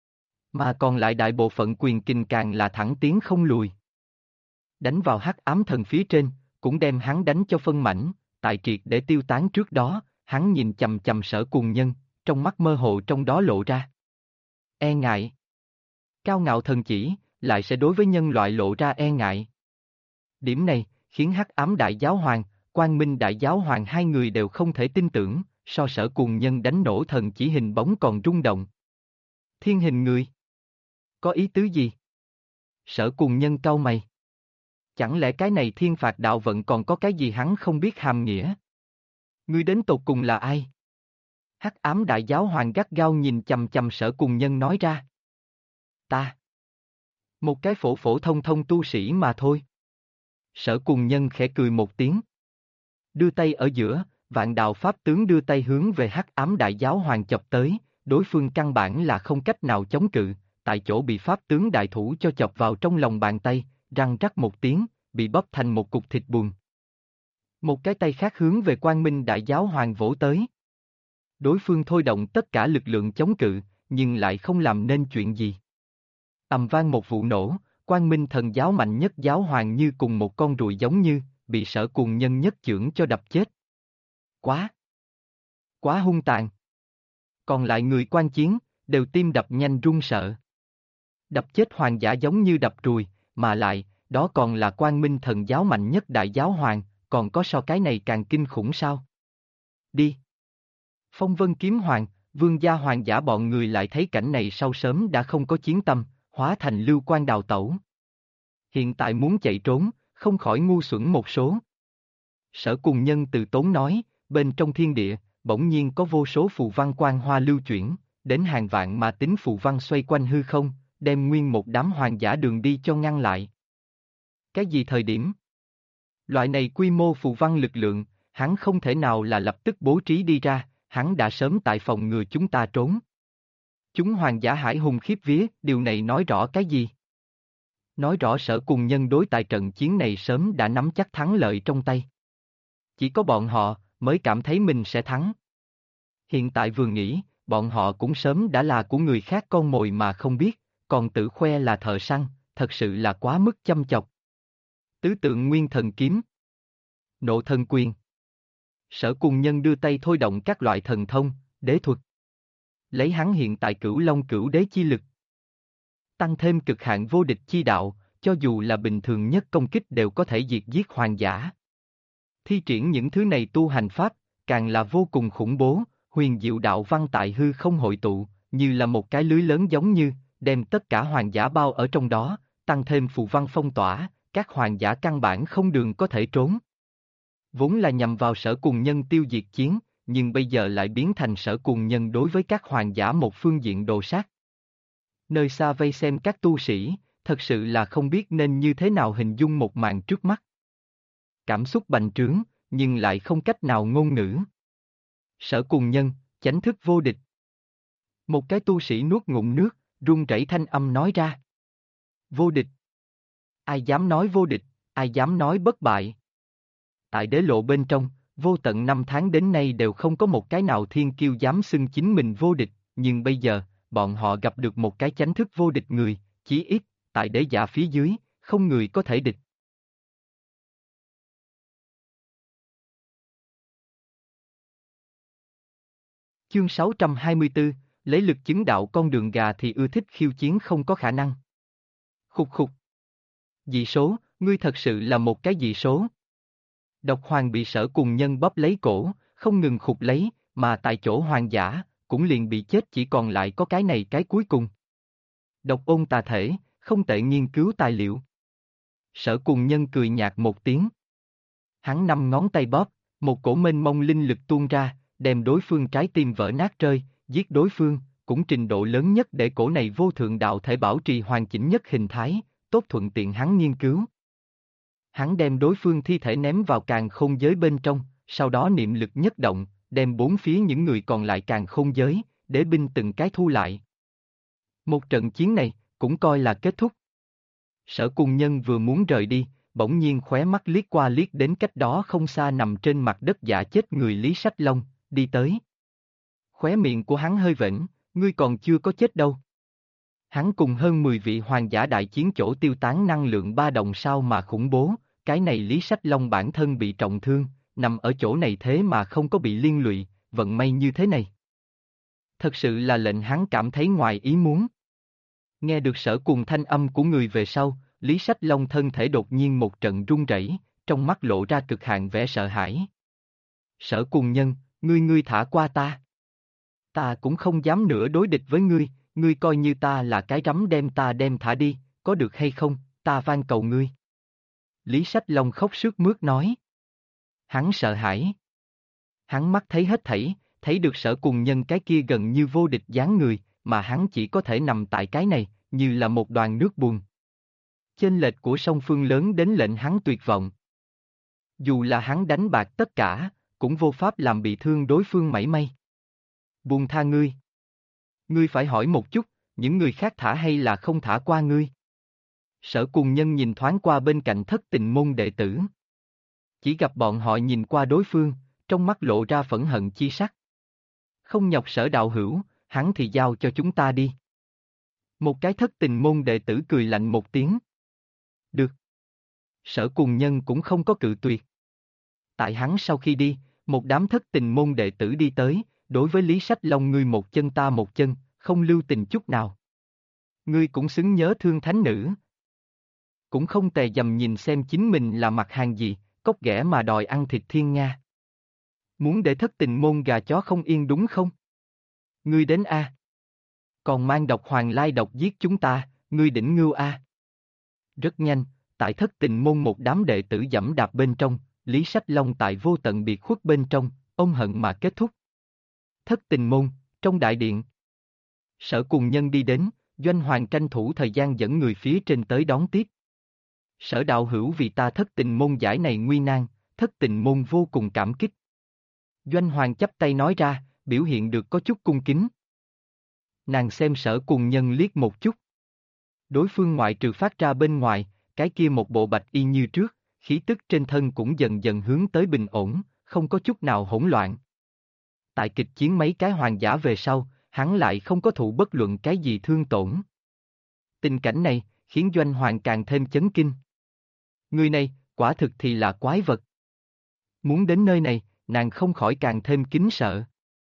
Mà còn lại đại bộ phận quyền kình càng là thẳng tiến không lùi. Đánh vào hắc ám thần phía trên, cũng đem hắn đánh cho phân mảnh, tại triệt để tiêu tán trước đó, hắn nhìn chầm chầm Sở Cùng Nhân, trong mắt mơ hồ trong đó lộ ra. E ngại. Cao ngạo thần chỉ, lại sẽ đối với nhân loại lộ ra e ngại. Điểm này, khiến hắc ám đại giáo hoàng, Quang Minh đại giáo hoàng hai người đều không thể tin tưởng, so Sở Cùng Nhân đánh nổ thần chỉ hình bóng còn rung động. Thiên hình người? Có ý tứ gì? Sở Cùng Nhân cau mày. Chẳng lẽ cái này thiên phạt đạo vận còn có cái gì hắn không biết hàm nghĩa? Ngươi đến tột cùng là ai? Hắc ám đại giáo hoàng gắt gao nhìn chầm chầm Sở Cùng Nhân nói ra. Ta. Một cái phổ phổ thông thông tu sĩ mà thôi. Sở Cùng Nhân khẽ cười một tiếng. Đưa tay ở giữa, vạn đạo pháp tướng đưa tay hướng về hắc ám đại giáo hoàng chọc tới, đối phương căn bản là không cách nào chống cự, tại chỗ bị pháp tướng đại thủ cho chọc vào trong lòng bàn tay, răng rắc một tiếng, bị bóp thành một cục thịt buồn. Một cái tay khác hướng về Quang Minh đại giáo hoàng vỗ tới. Đối phương thôi động tất cả lực lượng chống cự, nhưng lại không làm nên chuyện gì. Ầm vang một vụ nổ, Quang Minh thần giáo mạnh nhất giáo hoàng như cùng một con ruồi giống như, bị Sở Cùng Nhân nhất chưởng cho đập chết. Quá hung tàn. Còn lại người quan chiến, đều tim đập nhanh run sợ. Đập chết hoàng giả giống như đập ruồi, mà lại, đó còn là Quang Minh thần giáo mạnh nhất đại giáo hoàng, còn có so cái này càng kinh khủng sao? Đi. Phong Vân Kiếm Hoàng, Vương gia hoàng giả bọn người lại thấy cảnh này sau sớm đã không có chiến tâm, hóa thành lưu quang đào tẩu. Hiện tại muốn chạy trốn, không khỏi ngu xuẩn một số. Sở Cùng Nhân từ tốn nói, bên trong thiên địa, bỗng nhiên có vô số phù văn quang hoa lưu chuyển, đến hàng vạn mà tính phù văn xoay quanh hư không, đem nguyên một đám hoàng giả đường đi cho ngăn lại. Cái gì thời điểm? Loại này quy mô phù văn lực lượng, hắn không thể nào là lập tức bố trí đi ra, hắn đã sớm tại phòng ngừa chúng ta trốn. Chúng hoàng giả hải hùng khiếp vía, điều này nói rõ cái gì? Nói rõ Sở Cùng Nhân đối tại trận chiến này sớm đã nắm chắc thắng lợi trong tay. Chỉ có bọn họ mới cảm thấy mình sẽ thắng. Hiện tại vừa nghĩ, bọn họ cũng sớm đã là của người khác con mồi mà không biết, còn tự khoe là thợ săn, thật sự là quá mức chăm chọc. Tứ tượng nguyên thần kiếm, nộ thần quyền. Sở Cùng Nhân đưa tay thôi động các loại thần thông, đế thuật. Lấy hắn hiện tại Cửu Long Cửu Đế chi lực. Tăng thêm cực hạn vô địch chi đạo, cho dù là bình thường nhất công kích đều có thể diệt giết hoàng giả. Thi triển những thứ này tu hành pháp, càng là vô cùng khủng bố, huyền diệu đạo văn tại hư không hội tụ, như là một cái lưới lớn giống như, đem tất cả hoàng giả bao ở trong đó, tăng thêm phù văn phong tỏa, các hoàng giả căn bản không đường có thể trốn. Vốn là nhằm vào Sở Cùng Nhân tiêu diệt chiến, nhưng bây giờ lại biến thành Sở Cùng Nhân đối với các hoàng giả một phương diện đồ sát. Nơi xa vây xem các tu sĩ, thật sự là không biết nên như thế nào hình dung một màn trước mắt. Cảm xúc bành trướng, nhưng lại không cách nào ngôn ngữ. Sở Cùng Nhân, chánh thức vô địch. Một cái tu sĩ nuốt ngụm nước, run rẩy thanh âm nói ra. Vô địch. Ai dám nói vô địch, ai dám nói bất bại. Tại đế lộ bên trong, vô tận 5 tháng đến nay đều không có một cái nào thiên kiêu dám xưng chính mình vô địch, nhưng bây giờ, bọn họ gặp được một cái chánh thức vô địch người, chí ít, tại đế giả phía dưới, không người có thể địch. Chương 624, lấy lực chứng đạo con đường gà thì ưa thích khiêu chiến không có khả năng. Khục khục. Dị số, ngươi thật sự là một cái dị số. Độc Hoàng bị Sở Cùng Nhân bóp lấy cổ, không ngừng khục lấy, mà tại chỗ hoàng giả, cũng liền bị chết chỉ còn lại có cái này cái cuối cùng. Độc Ôn tà thể, không tệ nghiên cứu tài liệu. Sở Cùng Nhân cười nhạt một tiếng. Hắn 5 ngón tay bóp, một cổ mênh mông linh lực tuôn ra, đem đối phương trái tim vỡ nát rơi, giết đối phương, cũng trình độ lớn nhất để cổ này vô thượng đạo thể bảo trì hoàn chỉnh nhất hình thái, tốt thuận tiện hắn nghiên cứu. Hắn đem đối phương thi thể ném vào càn khôn giới bên trong, sau đó niệm lực nhất động, đem 4 phía những người còn lại càn khôn giới, đế binh từng cái thu lại. Một trận chiến này, cũng coi là kết thúc. Sở Cùng Nhân vừa muốn rời đi, bỗng nhiên khóe mắt liếc qua liếc đến cách đó không xa nằm trên mặt đất giả chết người Lý Sách Long, đi tới. Khóe miệng của hắn hơi vểnh, ngươi còn chưa có chết đâu. Hắn cùng hơn 10 vị hoàng giả đại chiến chỗ tiêu tán năng lượng ba đồng sao mà khủng bố, cái này Lý Sách Long bản thân bị trọng thương, nằm ở chỗ này thế mà không có bị liên lụy, vận may như thế này. Thật sự là lệnh hắn cảm thấy ngoài ý muốn. Nghe được Sở Cùng thanh âm của người về sau, Lý Sách Long thân thể đột nhiên một trận run rẩy, trong mắt lộ ra cực hạn vẻ sợ hãi. Sở Cùng Nhân, ngươi thả qua ta. Ta cũng không dám nữa đối địch với ngươi coi như ta là cái rắm đem ta đem thả đi, có được hay không, ta van cầu ngươi. Lý Sách Long khóc sướt mướt nói. Hắn sợ hãi. Hắn mắt thấy hết thảy, thấy được Sở Cùng Nhân cái kia gần như vô địch dáng người, mà hắn chỉ có thể nằm tại cái này, như là một đoàn nước buồn. Chênh lệch của song phương lớn đến lệnh hắn tuyệt vọng. Dù là hắn đánh bạc tất cả, cũng vô pháp làm bị thương đối phương mảy may. Buông tha ngươi. Ngươi phải hỏi một chút, những người khác thả hay là không thả qua ngươi. Sở Cùng Nhân nhìn thoáng qua bên cạnh Thất Tình môn đệ tử. Chỉ gặp bọn họ nhìn qua đối phương, trong mắt lộ ra phẫn hận chi sắc. Không nhọc Sở đạo hữu, hắn thì giao cho chúng ta đi. Một cái Thất Tình môn đệ tử cười lạnh một tiếng. Được. Sở Cùng Nhân cũng không có cự tuyệt. Tại hắn sau khi đi, một đám Thất Tình môn đệ tử đi tới, đối với Lý Sách Long ngươi một chân ta một chân, không lưu tình chút nào. Ngươi cũng xứng nhớ thương thánh nữ. Cũng không tè dầm nhìn xem chính mình là mặt hàng gì, cóc ghẻ mà đòi ăn thịt thiên nga. Muốn để Thất Tình môn gà chó không yên đúng không? Ngươi đến a. Còn mang Độc Hoàng lai độc giết chúng ta, ngươi đỉnh ngưu a. Rất nhanh, tại thất tình môn một đám đệ tử giẫm đạp bên trong, Lý Sách Long tại vô tận biệt khuất bên trong, ôm hận mà kết thúc. Thất tình môn, trong đại điện. Sở Cùng Nhân đi đến, Doanh Hoàng tranh thủ thời gian dẫn người phía trên tới đón tiếp. Sở đạo hữu vì ta thất tình môn giải này nguy nan, thất tình môn vô cùng cảm kích. Doanh Hoàng chắp tay nói ra, biểu hiện được có chút cung kính. Nàng xem Sở Cùng Nhân liếc một chút. Đối phương ngoại trừ phát ra bên ngoài, cái kia một bộ bạch y như trước, khí tức trên thân cũng dần dần hướng tới bình ổn, không có chút nào hỗn loạn. Tại kịch chiến mấy cái hoàng giả về sau, hắn lại không có thụ bất luận cái gì thương tổn. Tình cảnh này, khiến Doanh Hoàng càng thêm chấn kinh. Người này, quả thực thì là quái vật. Muốn đến nơi này, nàng không khỏi càng thêm kính sợ.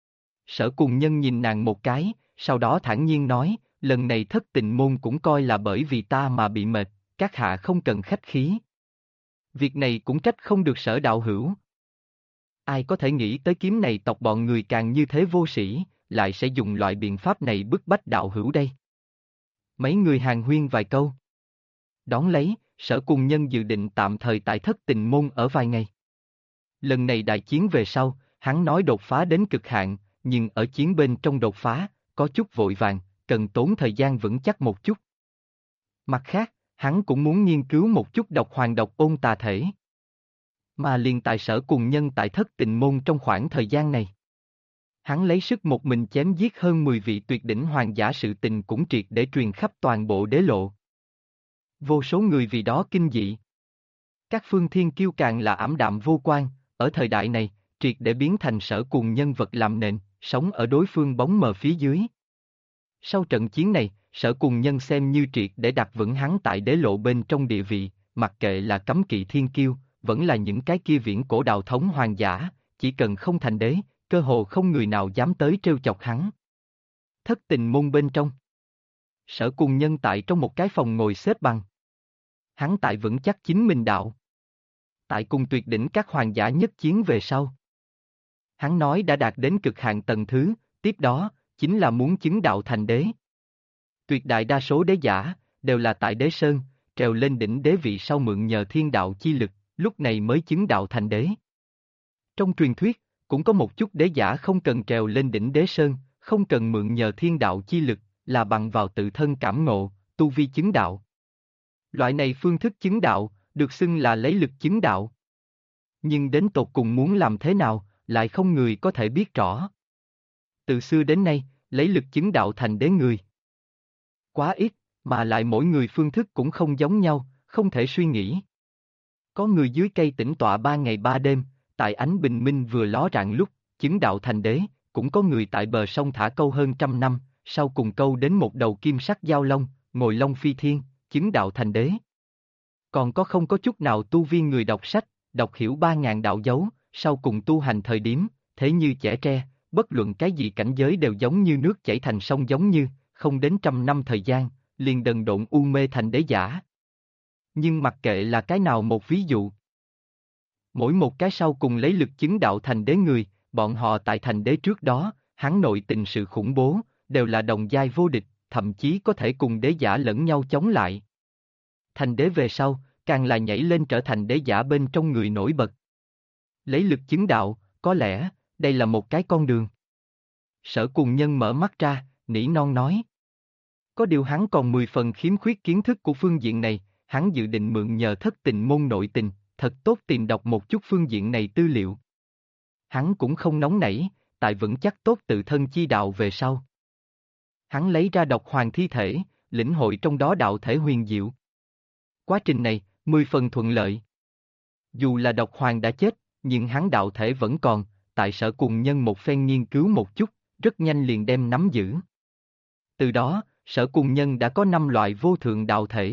Sở Cùng Nhân nhìn nàng một cái, sau đó thản nhiên nói, lần này thất tình môn cũng coi là bởi vì ta mà bị mệt, các hạ không cần khách khí. Việc này cũng trách không được Sở đạo hữu. Ai có thể nghĩ tới kiếm này tộc bọn người càng như thế vô sĩ, lại sẽ dùng loại biện pháp này bức bách đạo hữu đây. Mấy người hàn huyên vài câu. Đón lấy, Sở Cùng Nhân dự định tạm thời tại thất tình môn ở vài ngày. Lần này đại chiến về sau, hắn nói đột phá đến cực hạn, nhưng ở chiến bên trong đột phá, có chút vội vàng, cần tốn thời gian vững chắc một chút. Mặt khác, hắn cũng muốn nghiên cứu một chút độc hoàng độc ôn tà thể. Mà liền tại Sở Cùng Nhân tại thất tình môn trong khoảng thời gian này. Hắn lấy sức một mình chém giết hơn 10 vị tuyệt đỉnh hoàng giả, sự tình cũng triệt để truyền khắp toàn bộ đế lộ. Vô số người vì đó kinh dị. Các phương thiên kiêu càng là ảm đạm vô quan, ở thời đại này, triệt để biến thành Sở Cùng nhân vật làm nền, sống ở đối phương bóng mờ phía dưới. Sau trận chiến này, Sở Cùng Nhân xem như triệt để đặt vững hắn tại đế lộ bên trong địa vị, mặc kệ là cấm kỵ thiên kiêu, vẫn là những cái kia viễn cổ đạo thống hoàng giả, chỉ cần không thành đế, cơ hồ không người nào dám tới trêu chọc hắn. Thất tình môn bên trong. Sở Cùng Nhân tại trong một cái phòng ngồi xếp bằng. Hắn tại vững chắc chính mình đạo. Tại cùng tuyệt đỉnh các hoàng giả nhất chiến về sau. Hắn nói đã đạt đến cực hạn tầng thứ, tiếp đó, chính là muốn chứng đạo thành đế. Tuyệt đại đa số đế giả, đều là tại đế sơn, trèo lên đỉnh đế vị sau mượn nhờ thiên đạo chi lực, lúc này mới chứng đạo thành đế. Trong truyền thuyết, cũng có một chút đế giả không cần trèo lên đỉnh đế sơn, không cần mượn nhờ thiên đạo chi lực, là bằng vào tự thân cảm ngộ, tu vi chứng đạo. Loại này phương thức chứng đạo, được xưng là lấy lực chứng đạo. Nhưng đến tột cùng muốn làm thế nào, lại không người có thể biết rõ. Từ xưa đến nay, lấy lực chứng đạo thành đế người quá ít, mà lại mỗi người phương thức cũng không giống nhau, không thể suy nghĩ. Có người dưới cây tĩnh tọa 3 ngày 3 đêm, tại ánh bình minh vừa ló rạng lúc, chứng đạo thành đế, cũng có người tại bờ sông thả câu hơn 100 năm, sau cùng câu đến một đầu kim sắc giao long, ngồi long phi thiên, chứng đạo thành đế. Còn có không có chút nào tu vi người đọc sách, đọc hiểu 3.000 đạo dấu, sau cùng tu hành thời điểm, thế như chẻ tre, bất luận cái gì cảnh giới đều giống như nước chảy thành sông, giống như, không đến 100 năm thời gian, liền đần độn u mê thành đế giả. Nhưng mặc kệ là cái nào một ví dụ, mỗi một cái sau cùng lấy lực chứng đạo thành đế người, bọn họ tại thành đế trước đó, hắn nội tình sự khủng bố, đều là đồng giai vô địch, thậm chí có thể cùng đế giả lẫn nhau chống lại. Thành đế về sau, càng là nhảy lên trở thành đế giả bên trong người nổi bật. Lấy lực chứng đạo, có lẽ, đây là một cái con đường. Sở Cùng Nhân mở mắt ra, nỉ non nói. Có điều hắn còn 10 phần khiếm khuyết kiến thức của phương diện này, hắn dự định mượn nhờ thất tình môn nội tình, thật tốt tìm đọc một chút phương diện này tư liệu. Hắn cũng không nóng nảy, tại vững chắc tốt tự thân chi đạo về sau. Hắn lấy ra độc hoàng thi thể, lĩnh hội trong đó đạo thể huyền diệu. Quá trình này, 10 phần thuận lợi. Dù là độc hoàng đã chết, nhưng hắn đạo thể vẫn còn, tại Sở Cùng Nhân một phen nghiên cứu một chút, rất nhanh liền đem nắm giữ. Từ đó, Sở Cùng Nhân đã có 5 loại vô thượng đạo thể.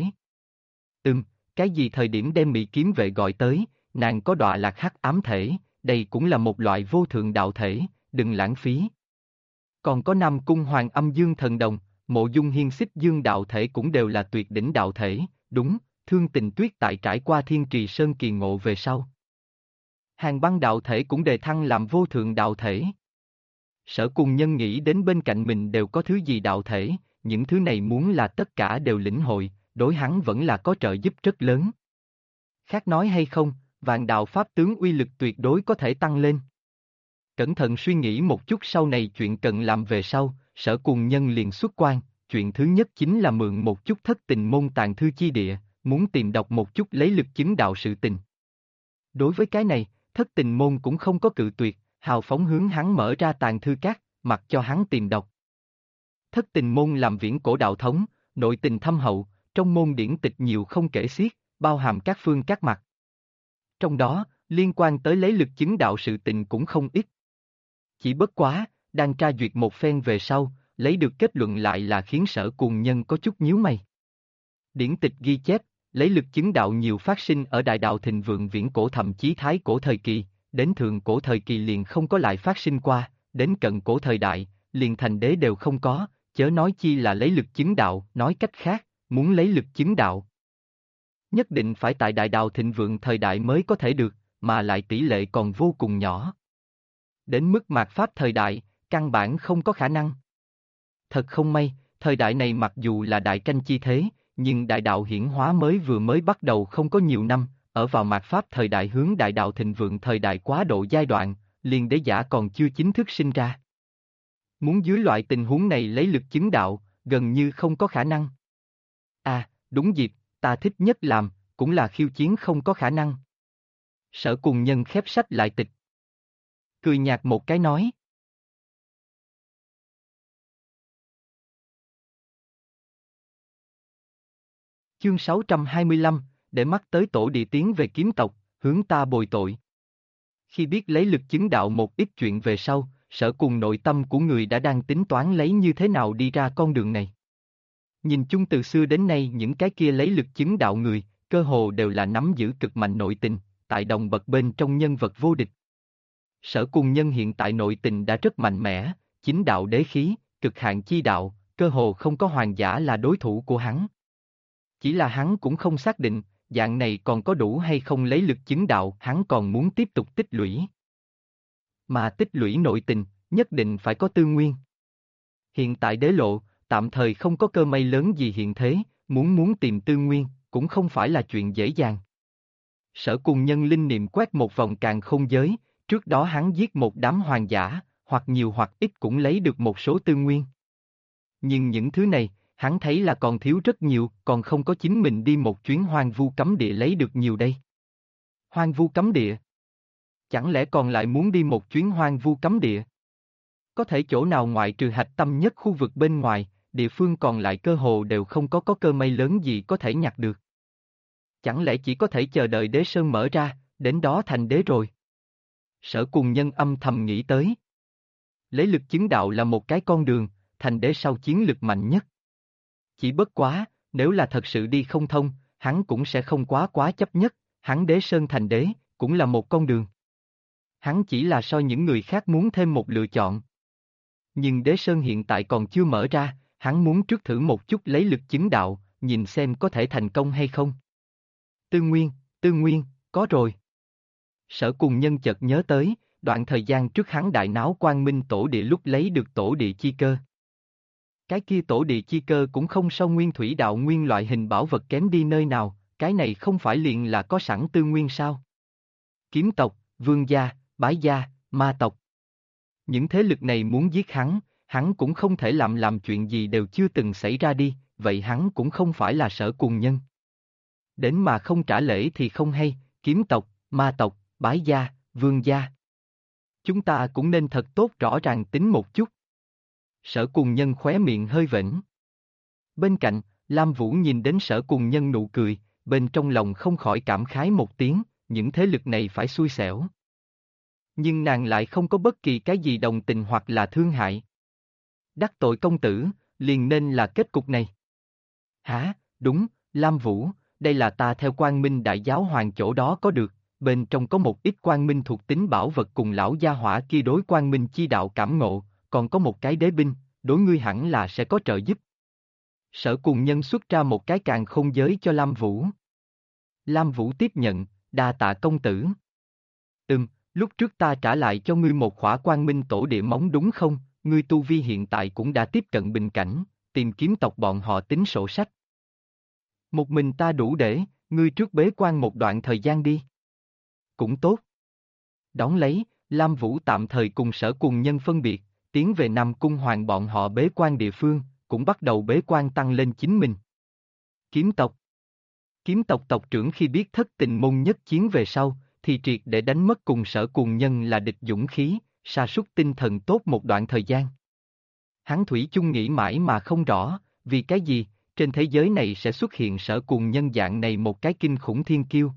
Cái gì thời điểm đem Mị Kiếm Vệ gọi tới, nàng có đọa lạc hắc ám thể, đây cũng là một loại vô thượng đạo thể, đừng lãng phí. Còn có Nam Cung Hoàng Âm Dương Thần Đồng, Mộ Dung Hiên Xích Dương đạo thể cũng đều là tuyệt đỉnh đạo thể, đúng, Thương Tình Tuyết tại trải qua Thiên Trì Sơn kỳ ngộ về sau. Hàn Băng đạo thể cũng đề thăng làm vô thượng đạo thể. Sở Cùng Nhân nghĩ đến bên cạnh mình đều có thứ gì đạo thể, những thứ này muốn là tất cả đều lĩnh hội, đối hắn vẫn là có trợ giúp rất lớn. Khác nói hay không, vạn đạo pháp tướng uy lực tuyệt đối có thể tăng lên. Cẩn thận suy nghĩ một chút sau này chuyện cần làm về sau, Sở Cùng Nhân liền xuất quan, chuyện thứ nhất chính là mượn một chút thất tình môn tàng thư chi địa, muốn tìm đọc một chút lấy lực chứng đạo sự tình. Đối với cái này, thất tình môn cũng không có cự tuyệt, hào phóng hướng hắn mở ra tàng thư các, mặc cho hắn tìm đọc. Thất tình môn làm viễn cổ đạo thống, nội tình thâm hậu, trong môn điển tịch nhiều không kể xiết, bao hàm các phương các mặt. Trong đó, liên quan tới lấy lực chứng đạo sự tình cũng không ít. Chỉ bất quá, đang tra duyệt một phen về sau, lấy được kết luận lại là khiến Sở Cùng Nhân có chút nhíu mày. Điển tịch ghi chép, lấy lực chứng đạo nhiều phát sinh ở đại đạo thịnh vượng viễn cổ thậm chí thái cổ thời kỳ, đến thượng cổ thời kỳ liền không có lại phát sinh qua, đến cận cổ thời đại, liền thành đế đều không có, chớ nói chi là lấy lực chứng đạo, nói cách khác, muốn lấy lực chứng đạo. Nhất định phải tại đại đạo thịnh vượng thời đại mới có thể được, mà lại tỷ lệ còn vô cùng nhỏ. Đến mức mạt Pháp thời đại, căn bản không có khả năng. Thật không may, thời đại này mặc dù là đại canh chi thế, nhưng đại đạo hiển hóa vừa mới bắt đầu không có nhiều năm, ở vào mạt Pháp thời đại hướng đại đạo thịnh vượng thời đại quá độ giai đoạn, liền đế giả còn chưa chính thức sinh ra. Muốn dưới loại tình huống này lấy lực chứng đạo, gần như không có khả năng. À, đúng dịp, ta thích nhất làm, cũng là khiêu chiến không có khả năng. Sở Cùng Nhân khép sách lại tịch. Cười nhạt một cái nói. Chương 625, để mắt tới tổ địa tiến về kiếm tộc, hướng ta bồi tội. Khi biết lấy lực chứng đạo một ít chuyện về sau, Sở cùng nội tâm của người đã đang tính toán lấy như thế nào đi ra con đường này. Nhìn chung từ xưa đến nay những cái kia lấy lực chứng đạo người, cơ hồ đều là nắm giữ cực mạnh nội tình, tại đồng bậc bên trong nhân vật vô địch. Sở Cùng Nhân hiện tại nội tình đã rất mạnh mẽ, chính đạo đế khí, cực hạn chi đạo, cơ hồ không có hoàng giả là đối thủ của hắn. Chỉ là hắn cũng không xác định, dạng này còn có đủ hay không lấy lực chứng đạo, hắn còn muốn tiếp tục tích lũy. Mà tích lũy nội tình, nhất định phải có tư nguyên. Hiện tại đế lộ, tạm thời không có cơ may lớn gì hiện thế, muốn tìm tư nguyên, cũng không phải là chuyện dễ dàng. Sở Cùng Nhân linh niệm quét một vòng càn khôn giới, trước đó hắn giết một đám hoàng giả, hoặc nhiều hoặc ít cũng lấy được một số tư nguyên. Nhưng những thứ này, hắn thấy là còn thiếu rất nhiều, còn không có chính mình đi một chuyến hoang vu cấm địa lấy được nhiều đây. Hoang vu cấm địa? Chẳng lẽ còn lại muốn đi một chuyến hoang vu cấm địa? Có thể chỗ nào ngoại trừ hạch tâm nhất khu vực bên ngoài, địa phương còn lại cơ hồ đều không có cơ may lớn gì có thể nhặt được. Chẳng lẽ chỉ có thể chờ đợi đế sơn mở ra, đến đó thành đế rồi? Sở Cùng Nhân âm thầm nghĩ tới. Lấy lực chứng đạo là một cái con đường, thành đế sau chiến lực mạnh nhất. Chỉ bất quá, nếu là thật sự đi không thông, hắn cũng sẽ không quá chấp nhất, hắn đế sơn thành đế, cũng là một con đường. Hắn chỉ là so những người khác muốn thêm một lựa chọn. Nhưng đế sơn hiện tại còn chưa mở ra, hắn muốn trước thử một chút lấy lực chứng đạo, nhìn xem có thể thành công hay không. Tư nguyên, có rồi. Sở Cùng Nhân chợt nhớ tới, đoạn thời gian trước hắn đại náo Quang Minh tổ địa lúc lấy được tổ địa chi cơ. Cái kia tổ địa chi cơ cũng không so nguyên thủy đạo nguyên loại hình bảo vật kém đi nơi nào, cái này không phải liền là có sẵn tư nguyên sao? Kiếm tộc, vương gia, bái gia, ma tộc. Những thế lực này muốn giết hắn cũng không thể làm chuyện gì đều chưa từng xảy ra đi, vậy hắn cũng không phải là Sở Cùng Nhân. Đến mà không trả lễ thì không hay, kiếm tộc, ma tộc, bái gia, vương gia. Chúng ta cũng nên thật tốt rõ ràng tính một chút. Sở Cùng Nhân khóe miệng hơi vểnh. Bên cạnh, Lam Vũ nhìn đến Sở Cùng Nhân nụ cười, bên trong lòng không khỏi cảm khái một tiếng, những thế lực này phải xui xẻo. Nhưng nàng lại không có bất kỳ cái gì đồng tình hoặc là thương hại. Đắc tội công tử, liền nên là kết cục này. Hả, đúng, Lam Vũ, đây là ta theo Quang Minh Đại Giáo Hoàng chỗ đó có được, bên trong có một ít Quang Minh thuộc tính bảo vật cùng lão gia hỏa kia đối Quang Minh chi đạo cảm ngộ, còn có một cái đế binh, đối ngươi hẳn là sẽ có trợ giúp. Sở Cùng Nhân xuất ra một cái càn khôn giới cho Lam Vũ. Lam Vũ tiếp nhận, đa tạ công tử. Lúc trước ta trả lại cho ngươi một khỏa Quang Minh tổ địa móng đúng không, ngươi tu vi hiện tại cũng đã tiếp cận bình cảnh, tìm kiếm tộc bọn họ tính sổ sách. Một mình ta đủ để, ngươi trước bế quan một đoạn thời gian đi. Cũng tốt. Đón lấy, Lam Vũ tạm thời cùng Sở Cùng Nhân phân biệt, tiến về Nam Cung Hoàng bọn họ bế quan địa phương, cũng bắt đầu bế quan tăng lên chính mình. Kiếm tộc. Kiếm tộc tộc trưởng khi biết Thất Tình môn nhất chiến về sau, thì triệt để đánh mất cùng Sở Cùng Nhân là địch dũng khí, sa sút tinh thần tốt một đoạn thời gian. Hắn thủy chung nghĩ mãi mà không rõ, vì cái gì, trên thế giới này sẽ xuất hiện Sở Cùng Nhân dạng này một cái kinh khủng thiên kiêu.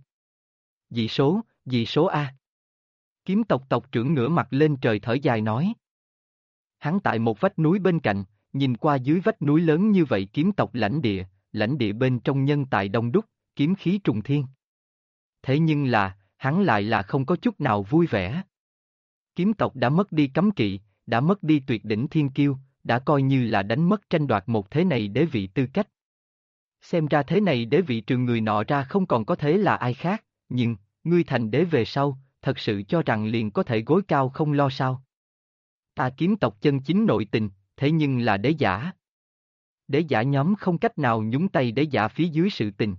Dị số A. Kiếm tộc tộc trưởng ngửa mặt lên trời thở dài nói. Hắn tại một vách núi bên cạnh, nhìn qua dưới vách núi lớn như vậy kiếm tộc lãnh địa bên trong nhân tài đông đúc, kiếm khí trùng thiên. Thế nhưng là, hắn lại là không có chút nào vui vẻ. Kiếm tộc đã mất đi cấm kỵ, đã mất đi tuyệt đỉnh thiên kiêu, đã coi như là đánh mất tranh đoạt một thế này đế vị tư cách. Xem ra thế này đế vị trừ người nọ ra không còn có thế là ai khác, nhưng, ngươi thành đế về sau, thật sự cho rằng liền có thể gối cao không lo sao. Ta kiếm tộc chân chính nội tình, thế nhưng là đế giả. Đế giả nhóm không cách nào nhúng tay đế giả phía dưới sự tình.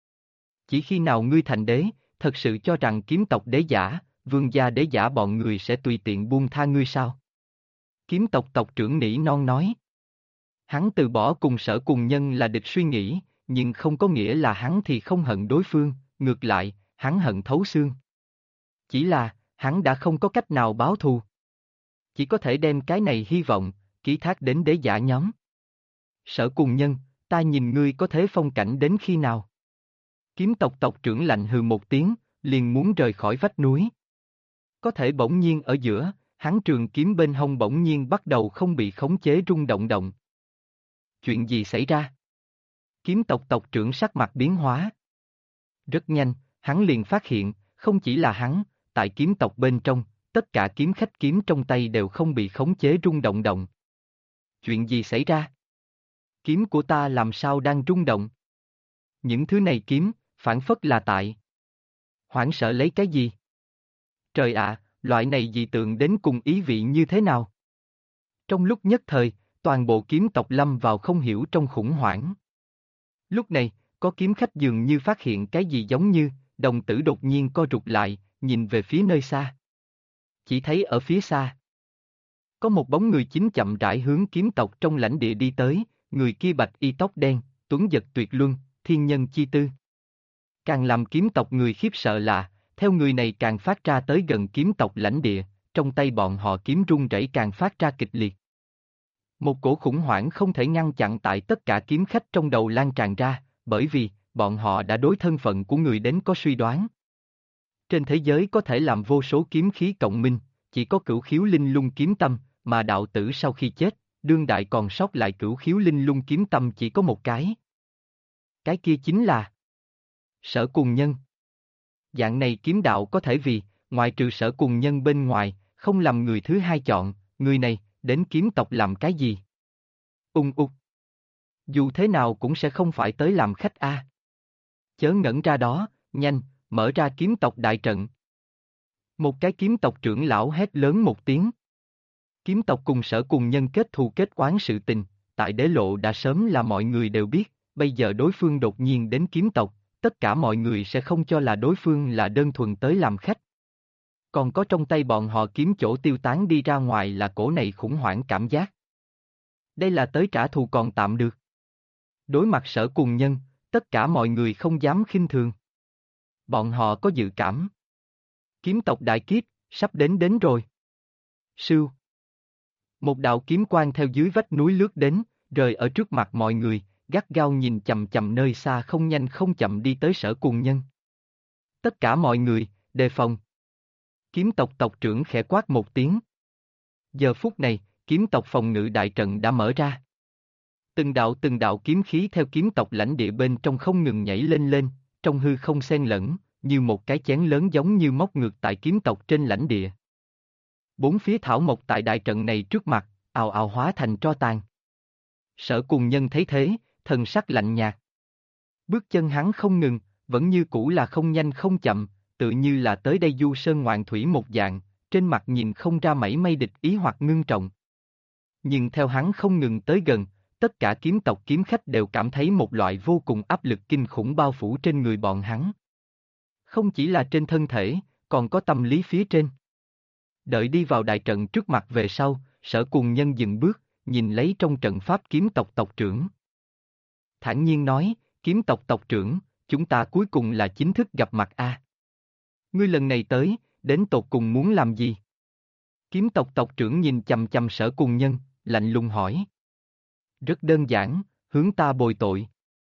Chỉ khi nào ngươi thành đế, thật sự cho rằng kiếm tộc đế giả, vương gia đế giả bọn người sẽ tùy tiện buông tha ngươi sao? Kiếm tộc tộc trưởng nỉ non nói. Hắn từ bỏ cùng Sở Cùng Nhân là địch suy nghĩ, nhưng không có nghĩa là hắn thì không hận đối phương, ngược lại, hắn hận thấu xương. Chỉ là, hắn đã không có cách nào báo thù. Chỉ có thể đem cái này hy vọng, ký thác đến đế giả nhóm. Sở Cùng Nhân, ta nhìn ngươi có thế phong cảnh đến khi nào? Kiếm tộc tộc trưởng lạnh hừ một tiếng, liền muốn rời khỏi vách núi. Có thể bỗng nhiên ở giữa, hắn trường kiếm bên hông bỗng nhiên bắt đầu không bị khống chế rung động động. Chuyện gì xảy ra? Kiếm tộc tộc trưởng sắc mặt biến hóa. Rất nhanh, hắn liền phát hiện, không chỉ là hắn, tại kiếm tộc bên trong, tất cả kiếm khách kiếm trong tay đều không bị khống chế rung động động. Chuyện gì xảy ra? Kiếm của ta làm sao đang rung động? Những thứ này kiếm, phản phất là tại. Hoảng sợ lấy cái gì? Trời ạ, loại này dị tượng đến cùng ý vị như thế nào? Trong lúc nhất thời, toàn bộ kiếm tộc lâm vào không hiểu trong khủng hoảng. Lúc này, có kiếm khách dường như phát hiện cái gì giống như, đồng tử đột nhiên co rụt lại, nhìn về phía nơi xa. Chỉ thấy ở phía xa, có một bóng người chính chậm rãi hướng kiếm tộc trong lãnh địa đi tới, người kia bạch y tóc đen, tuấn giật tuyệt luân, thiên nhân chi tư. Càng làm kiếm tộc người khiếp sợ là, theo người này càng phát ra tới gần kiếm tộc lãnh địa, trong tay bọn họ kiếm rung rẩy càng phát ra kịch liệt. Một cổ khủng hoảng không thể ngăn chặn tại tất cả kiếm khách trong đầu lan tràn ra, bởi vì, bọn họ đã đối thân phận của người đến có suy đoán. Trên thế giới có thể làm vô số kiếm khí cộng minh, chỉ có Cửu Khiếu Linh Lung kiếm tâm, mà đạo tử sau khi chết, đương đại còn sót lại Cửu Khiếu Linh Lung kiếm tâm chỉ có một cái. Cái kia chính là Sở Cùng Nhân. Dạng này kiếm đạo có thể vì, ngoại trừ Sở Cùng Nhân bên ngoài, không làm người thứ hai chọn, người này, đến kiếm tộc làm cái gì? Dù thế nào cũng sẽ không phải tới làm khách a. Chớ ngẩn ra đó, nhanh, mở ra kiếm tộc đại trận. Một cái kiếm tộc trưởng lão hét lớn một tiếng. Kiếm tộc cùng Sở Cùng Nhân kết thù kết oán sự tình, tại đế lộ đã sớm là mọi người đều biết, bây giờ đối phương đột nhiên đến kiếm tộc, tất cả mọi người sẽ không cho là đối phương là đơn thuần tới làm khách. Còn có trong tay bọn họ kiếm chỗ tiêu tán đi ra ngoài là cổ này khủng hoảng cảm giác. Đây là tới trả thù còn tạm được. Đối mặt Sở Cùng Nhân, tất cả mọi người không dám khinh thường. Bọn họ có dự cảm. Kiếm tộc đại kiếp, sắp đến rồi. Sưu. Một đạo kiếm quang theo dưới vách núi lướt đến, rời ở trước mặt mọi người, gắt gao nhìn chằm chằm nơi xa không nhanh không chậm đi tới Sở Cùng Nhân. Tất cả mọi người, đề phòng. Kiếm tộc tộc trưởng khẽ quát một tiếng. Giờ phút này, kiếm tộc phòng ngự đại trận đã mở ra. Từng đạo kiếm khí theo kiếm tộc lãnh địa bên trong không ngừng nhảy lên, trong hư không xen lẫn, như một cái chén lớn giống như móc ngược tại kiếm tộc trên lãnh địa. Bốn phía thảo mộc tại đại trận này trước mặt, ào ào hóa thành tro tàn. Sở Cùng Nhân thấy thế, thần sắc lạnh nhạt. Bước chân hắn không ngừng, vẫn như cũ là không nhanh không chậm, tự như là tới đây du sơn ngoạn thủy một dạng, trên mặt nhìn không ra mảy may địch ý hoặc ngưng trọng. Nhưng theo hắn không ngừng tới gần, tất cả kiếm tộc kiếm khách đều cảm thấy một loại vô cùng áp lực kinh khủng bao phủ trên người bọn hắn. Không chỉ là trên thân thể, còn có tâm lý phía trên. Đợi đi vào đại trận trước mặt về sau, Sở Cùng Nhân dừng bước, nhìn lấy trong trận pháp kiếm tộc tộc trưởng. Thản nhiên nói, kiếm tộc tộc trưởng, chúng ta cuối cùng là chính thức gặp mặt a. Ngươi lần này tới, đến tột cùng muốn làm gì? Kiếm tộc tộc trưởng nhìn chằm chằm Sở Cùng Nhân, lạnh lùng hỏi. Rất đơn giản, hướng ta bồi tội.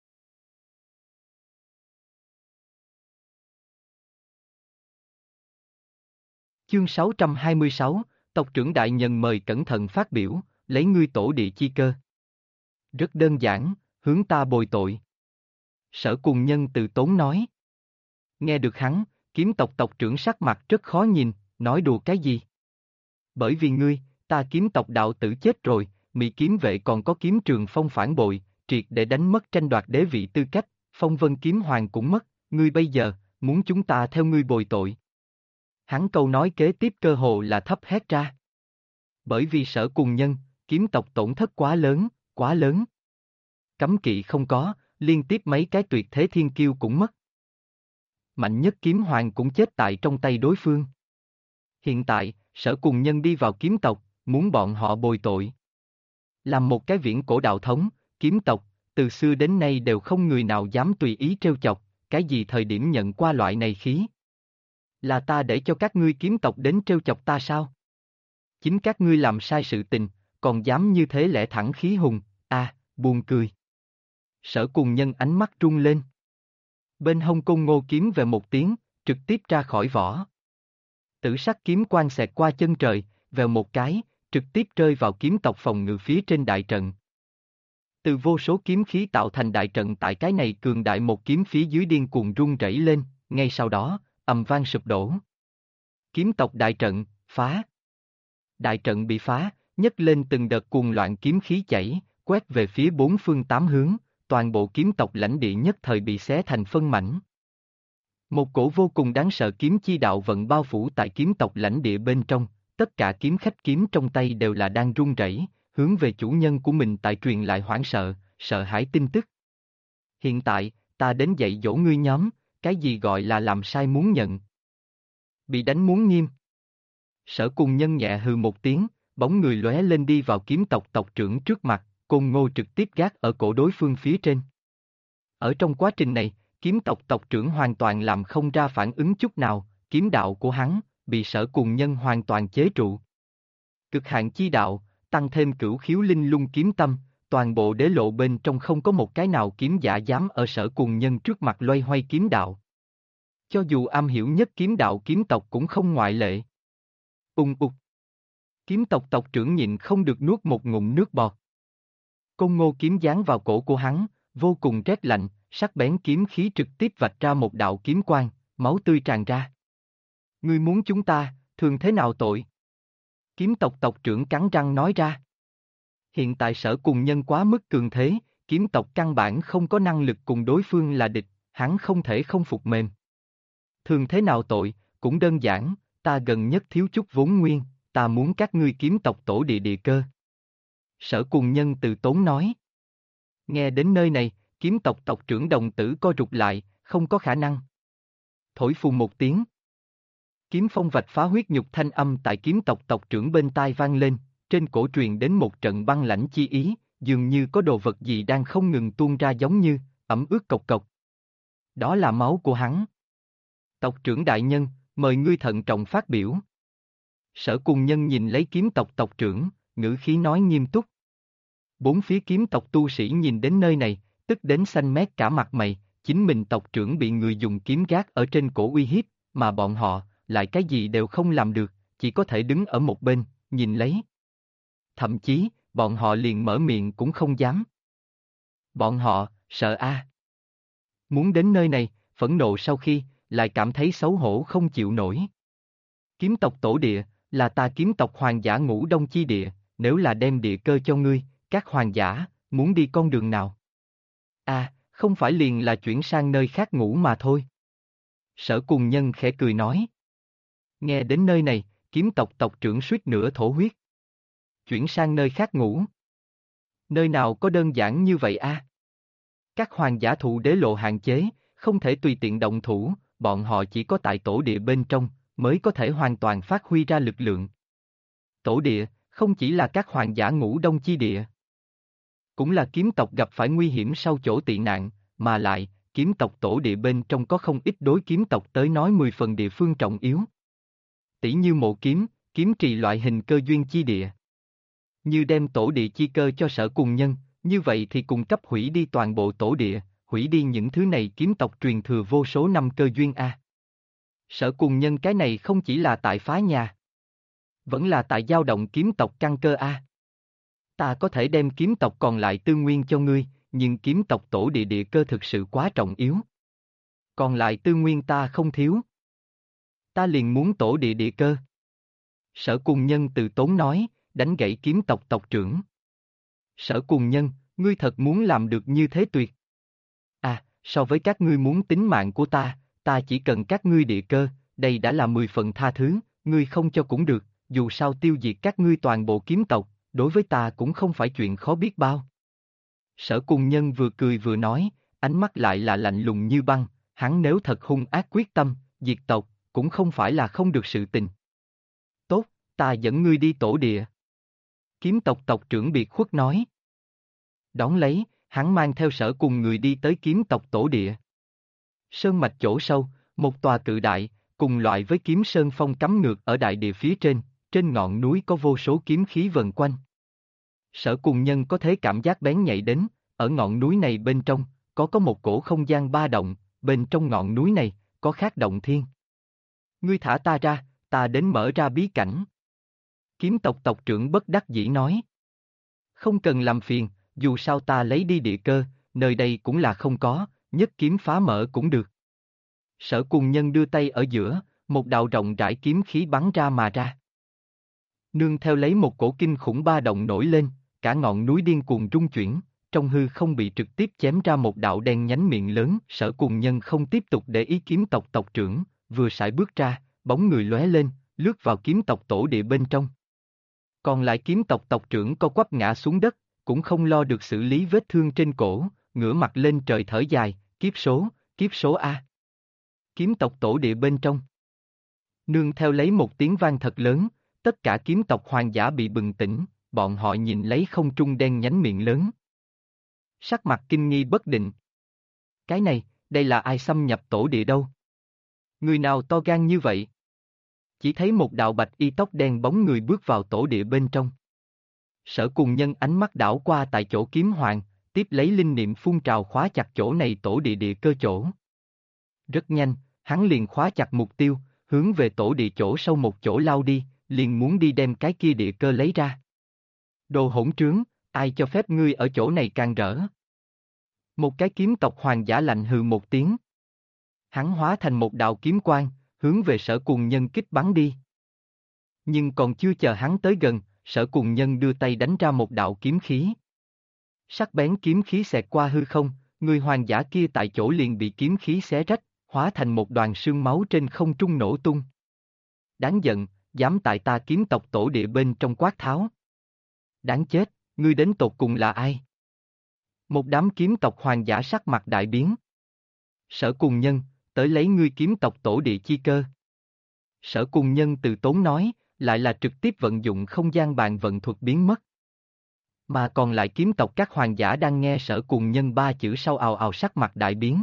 Chương 626, tộc trưởng đại nhân mời cẩn thận phát biểu, lấy ngươi tổ địa chi cơ. Rất đơn giản, hướng ta bồi tội. Sở Cùng Nhân từ tốn nói. Nghe được hắn, kiếm tộc tộc trưởng sắc mặt rất khó nhìn, nói đùa cái gì? Bởi vì ngươi, ta kiếm tộc đạo tử chết rồi, Mị kiếm vệ còn có kiếm trường phong phản bội, triệt để đánh mất tranh đoạt đế vị tư cách, Phong Vân kiếm hoàng cũng mất, ngươi bây giờ, muốn chúng ta theo ngươi bồi tội. Hắn câu nói kế tiếp cơ hồ là thấp hét ra. Bởi vì Sở Cùng Nhân, kiếm tộc tổn thất quá lớn, quá lớn. Cấm kỵ không có, liên tiếp mấy cái tuyệt thế thiên kiêu cũng mất. Mạnh nhất kiếm hoàng cũng chết tại trong tay đối phương. Hiện tại, Sở Cùng Nhân đi vào kiếm tộc, muốn bọn họ bồi tội. Làm một cái viễn cổ đạo thống, kiếm tộc, từ xưa đến nay đều không người nào dám tùy ý trêu chọc, cái gì thời điểm nhận qua loại này khí. Là ta để cho các ngươi kiếm tộc đến trêu chọc ta sao? Chính các ngươi làm sai sự tình, còn dám như thế lẽ thẳng khí hùng, buồn cười. Sở Cùng Nhân ánh mắt rung lên. Bên hông Côn Ngô kiếm về một tiếng, trực tiếp ra khỏi vỏ. Tử sắc kiếm quang xẹt qua chân trời, vèo một cái, trực tiếp rơi vào kiếm tộc phòng ngự phía trên đại trận. Từ vô số kiếm khí tạo thành đại trận tại cái này cường đại một kiếm phía dưới điên cuồng rung rẩy lên, ngay sau đó, ầm vang sụp đổ. Kiếm tộc đại trận, phá. Đại trận bị phá, nhấc lên từng đợt cuồng loạn kiếm khí chảy, quét về phía bốn phương tám hướng, toàn bộ kiếm tộc lãnh địa nhất thời bị xé thành phân mảnh. Một cổ vô cùng đáng sợ kiếm chi đạo vận bao phủ tại kiếm tộc lãnh địa bên trong, tất cả kiếm khách kiếm trong tay đều là đang run rẩy, hướng về chủ nhân của mình tại truyền lại hoảng sợ, sợ hãi tin tức. Hiện tại, ta đến dạy dỗ ngươi nhóm, cái gì gọi là làm sai muốn nhận. Bị đánh muốn nghiêm. Sở Cùng Nhân nhẹ hừ một tiếng, bóng người lóe lên đi vào kiếm tộc tộc trưởng trước mặt, Côn Ngô trực tiếp gác ở cổ đối phương phía trên. Ở trong quá trình này, kiếm tộc tộc trưởng hoàn toàn làm không ra phản ứng chút nào, kiếm đạo của hắn, bị Sở Cùng Nhân hoàn toàn chế trụ. Cực hạn chi đạo, tăng thêm cửu khiếu linh lung kiếm tâm, toàn bộ đế lộ bên trong không có một cái nào kiếm giả dám ở Sở Cùng Nhân trước mặt loay hoay kiếm đạo. Cho dù am hiểu nhất kiếm đạo kiếm tộc cũng không ngoại lệ. Ung ục. Kiếm tộc tộc trưởng nhịn không được nuốt một ngụm nước bọt. Côn Ngô kiếm giáng vào cổ của hắn, vô cùng rét lạnh, sắc bén kiếm khí trực tiếp vạch ra một đạo kiếm quang, máu tươi tràn ra. Ngươi muốn chúng ta, thường thế nào tội? Kiếm tộc tộc trưởng cắn răng nói ra. Hiện tại Sở Cùng Nhân quá mức cường thế, kiếm tộc căn bản không có năng lực cùng đối phương là địch, hắn không thể không phục mềm. Thường thế nào tội, cũng đơn giản, ta gần nhất thiếu chút vốn nguyên, ta muốn các ngươi kiếm tộc tổ địa địa cơ. Sở Cùng Nhân từ tốn nói. Nghe đến nơi này, kiếm tộc tộc trưởng đồng tử co rụt lại, không có khả năng. Thổi phù một tiếng. Kiếm phong vạch phá huyết nhục thanh âm tại kiếm tộc tộc trưởng bên tai vang lên, trên cổ truyền đến một trận băng lãnh chi ý, dường như có đồ vật gì đang không ngừng tuôn ra giống như, ẩm ướt cộc cộc. Đó là máu của hắn. Tộc trưởng đại nhân, mời ngươi thận trọng phát biểu. Sở Cùng Nhân nhìn lấy kiếm tộc tộc trưởng, ngữ khí nói nghiêm túc. Bốn phía kiếm tộc tu sĩ nhìn đến nơi này, tức đến xanh mét cả mặt mày, chính mình tộc trưởng bị người dùng kiếm gác ở trên cổ uy hiếp, mà bọn họ, lại cái gì đều không làm được, chỉ có thể đứng ở một bên, nhìn lấy. Thậm chí, bọn họ liền mở miệng cũng không dám. Bọn họ, sợ a. Muốn đến nơi này, phẫn nộ sau khi, lại cảm thấy xấu hổ không chịu nổi. Kiếm tộc tổ địa, là ta kiếm tộc hoàng giả ngũ đông chi địa, nếu là đem địa cơ cho ngươi, các hoàng giả, muốn đi con đường nào? Không phải liền là chuyển sang nơi khác ngủ mà thôi. Sở Cùng Nhân khẽ cười nói. Nghe đến nơi này, kiếm tộc tộc trưởng suýt nữa thổ huyết. Chuyển sang nơi khác ngủ. Nơi nào có đơn giản như vậy a? Các hoàng giả thụ đế lộ hạn chế, không thể tùy tiện động thủ, bọn họ chỉ có tại tổ địa bên trong, mới có thể hoàn toàn phát huy ra lực lượng. Tổ địa, không chỉ là các hoàng giả ngũ đông chi địa. Cũng là kiếm tộc gặp phải nguy hiểm sau chỗ tị nạn, mà lại, kiếm tộc tổ địa bên trong có không ít đối kiếm tộc tới nói 10 phần địa phương trọng yếu. Tỷ như mộ kiếm, kiếm trì loại hình cơ duyên chi địa. Như đem tổ địa chi cơ cho Sở Cùng Nhân, như vậy thì cung cấp hủy đi toàn bộ tổ địa, hủy đi những thứ này kiếm tộc truyền thừa vô số năm cơ duyên a. Sở Cùng Nhân cái này không chỉ là tại phá nhà, vẫn là tại dao động kiếm tộc căn cơ a. Ta có thể đem kiếm tộc còn lại tư nguyên cho ngươi, nhưng kiếm tộc tổ địa địa cơ thực sự quá trọng yếu. Còn lại tư nguyên ta không thiếu. Ta liền muốn tổ địa địa cơ. Sở Cùng Nhân từ tốn nói, đánh gãy kiếm tộc tộc trưởng. Sở Cùng Nhân, ngươi thật muốn làm được như thế tuyệt. À, so với các ngươi muốn tính mạng của ta chỉ cần các ngươi địa cơ, đây đã là 10 phần tha thứ, ngươi không cho cũng được, dù sao tiêu diệt các ngươi toàn bộ kiếm tộc, đối với ta cũng không phải chuyện khó biết bao. Sở Cùng Nhân vừa cười vừa nói, ánh mắt lại là lạnh lùng như băng, hắn nếu thật hung ác quyết tâm, diệt tộc, cũng không phải là không được sự tình. Tốt, ta dẫn ngươi đi tổ địa. Kiếm tộc tộc trưởng biệt khuất nói. Đón lấy, hắn mang theo Sở cùng người đi tới kiếm tộc tổ địa. Sơn mạch chỗ sâu, một tòa cự đại, cùng loại với kiếm sơn phong cắm ngược ở đại địa phía trên ngọn núi có vô số kiếm khí vần quanh. Sở Cùng Nhân có thể cảm giác bén nhạy đến, ở ngọn núi này bên trong, có một cổ không gian ba động, bên trong ngọn núi này, có khác động thiên. Ngươi thả ta ra, ta đến mở ra bí cảnh. Kiếm tộc tộc trưởng bất đắc dĩ nói. Không cần làm phiền, dù sao ta lấy đi địa cơ, nơi đây cũng là không có, nhất kiếm phá mở cũng được. Sở Cùng Nhân đưa tay ở giữa, một đạo rộng rãi kiếm khí bắn ra mà ra. Nương theo lấy một cổ kinh khủng ba động nổi lên, cả ngọn núi điên cuồng rung chuyển, trong hư không bị trực tiếp chém ra một đạo đen nhánh miệng lớn. Sở Cùng Nhân không tiếp tục để ý kiếm tộc tộc trưởng, vừa sải bước ra, bóng người lóe lên, lướt vào kiếm tộc tổ địa bên trong. Còn lại kiếm tộc tộc trưởng co quắp ngã xuống đất, cũng không lo được xử lý vết thương trên cổ, ngửa mặt lên trời thở dài, kiếp số A. Kiếm tộc tổ địa bên trong. Nương theo lấy một tiếng vang thật lớn, tất cả kiếm tộc hoàng giả bị bừng tỉnh, bọn họ nhìn lấy không trung đen nhánh miệng lớn. Sắc mặt kinh nghi bất định. Cái này, đây là ai xâm nhập tổ địa đâu? Người nào to gan như vậy? Chỉ thấy một đạo bạch y tóc đen bóng người bước vào tổ địa bên trong. Sở Cùng Nhân ánh mắt đảo qua tại chỗ kiếm hoàng, tiếp lấy linh niệm phun trào khóa chặt chỗ này tổ địa địa cơ chỗ. Rất nhanh, hắn liền khóa chặt mục tiêu, hướng về tổ địa chỗ sâu một chỗ lao đi, liền muốn đi đem cái kia địa cơ lấy ra. Đồ hỗn trướng, ai cho phép ngươi ở chỗ này can rỡ? Một cái kiếm tộc hoàng giả lạnh hừ một tiếng. Hắn hóa thành một đạo kiếm quang, hướng về Sở Cùng Nhân kích bắn đi. Nhưng còn chưa chờ hắn tới gần, Sở Cùng Nhân đưa tay đánh ra một đạo kiếm khí. Sắc bén kiếm khí xẹt qua hư không, người hoàng giả kia tại chỗ liền bị kiếm khí xé rách, hóa thành một đoàn sương máu trên không trung nổ tung. Đáng giận, dám tại ta kiếm tộc tổ địa bên trong quát tháo. Đáng chết, ngươi đến tột cùng là ai? Một đám kiếm tộc hoàng giả sắc mặt đại biến. Sở Cùng Nhân, tới lấy ngươi kiếm tộc tổ địa chi cơ. Sở Cùng Nhân từ tốn nói, lại là trực tiếp vận dụng không gian bàn vận thuật biến mất. Mà còn lại kiếm tộc các hoàng giả đang nghe Sở Cùng Nhân ba chữ sau ào ào sắc mặt đại biến.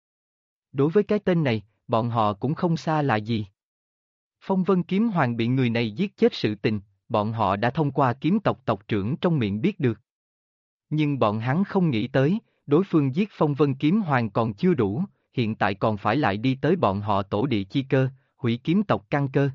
Đối với cái tên này, bọn họ cũng không xa lạ gì. Phong Vân Kiếm Hoàng bị người này giết chết sự tình, bọn họ đã thông qua kiếm tộc tộc trưởng trong miệng biết được. Nhưng bọn hắn không nghĩ tới, đối phương giết Phong Vân Kiếm Hoàng còn chưa đủ, hiện tại còn phải lại đi tới bọn họ tổ địa chi cơ, hủy kiếm tộc căn cơ.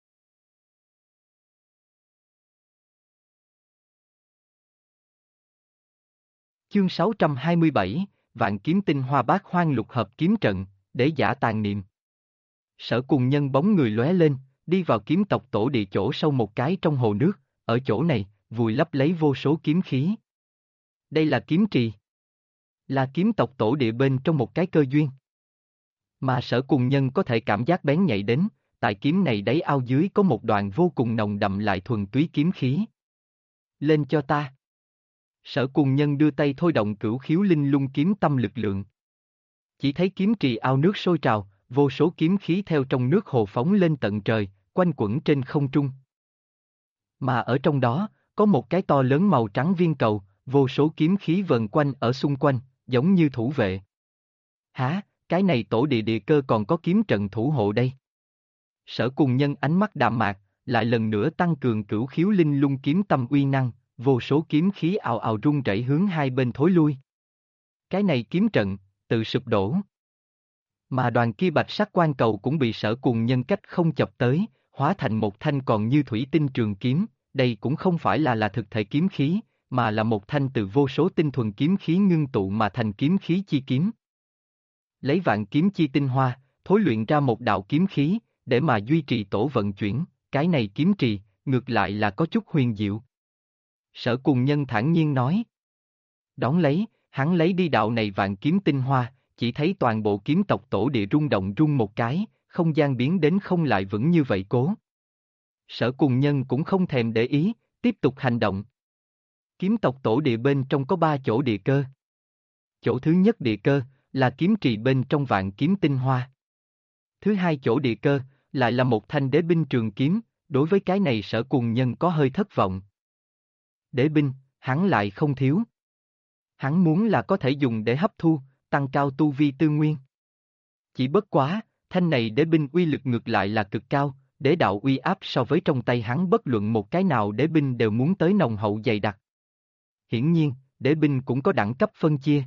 Chương 627, Vạn Kiếm Tinh Hoa Bát Hoang Lục Hợp Kiếm Trận, để giả tàn niệm. Sở Cùng Nhân bóng người lóe lên, đi vào kiếm tộc tổ địa chỗ sâu một cái trong hồ nước, ở chỗ này, vùi lấp lấy vô số kiếm khí. Đây là kiếm trì. Là kiếm tộc tổ địa bên trong một cái cơ duyên. Mà Sở Cùng Nhân có thể cảm giác bén nhạy đến, tại kiếm này đáy ao dưới có một đoàn vô cùng nồng đậm lại thuần túy kiếm khí. Lên cho ta. Sở Cùng Nhân đưa tay thôi động cửu khiếu linh lung kiếm tâm lực lượng. Chỉ thấy kiếm trì ao nước sôi trào, vô số kiếm khí theo trong nước hồ phóng lên tận trời, quanh quẩn trên không trung. Mà ở trong đó, có một cái to lớn màu trắng viên cầu, vô số kiếm khí vần quanh ở xung quanh, giống như thủ vệ. Hả, cái này tổ địa địa cơ còn có kiếm trận thủ hộ đây. Sở Cùng Nhân ánh mắt đạm mạc, lại lần nữa tăng cường cửu khiếu linh lung kiếm tâm uy năng, vô số kiếm khí ào ào rung rẩy hướng hai bên thối lui. Cái này kiếm trận, tự sụp đổ. Mà đoàn kia bạch sắc quan cầu cũng bị Sở Cùng Nhân cách không chập tới, hóa thành một thanh còn như thủy tinh trường kiếm, đây cũng không phải là thực thể kiếm khí, mà là một thanh từ vô số tinh thuần kiếm khí ngưng tụ mà thành kiếm khí chi kiếm. Lấy vạn kiếm chi tinh hoa, thối luyện ra một đạo kiếm khí, để mà duy trì tổ vận chuyển, cái này kiếm trì, ngược lại là có chút huyền diệu. Sở Cùng Nhân thản nhiên nói. Đón lấy, hắn lấy đi đạo này vạn kiếm tinh hoa, chỉ thấy toàn bộ kiếm tộc tổ địa rung động rung một cái, không gian biến đến không lại vững như vậy cố. Sở Cùng Nhân cũng không thèm để ý, tiếp tục hành động. Kiếm tộc tổ địa bên trong có 3 chỗ địa cơ. Chỗ thứ nhất địa cơ, là kiếm trì bên trong vạn kiếm tinh hoa. Thứ hai chỗ địa cơ, lại là một thanh đế binh trường kiếm, đối với cái này Sở Cùng Nhân có hơi thất vọng. Đế binh, hắn lại không thiếu. Hắn muốn là có thể dùng để hấp thu, tăng cao tu vi tư nguyên. Chỉ bất quá, thanh này đế binh uy lực ngược lại là cực cao, đế đạo uy áp so với trong tay hắn bất luận một cái nào đế binh đều muốn tới nồng hậu dày đặc. Hiển nhiên, đế binh cũng có đẳng cấp phân chia.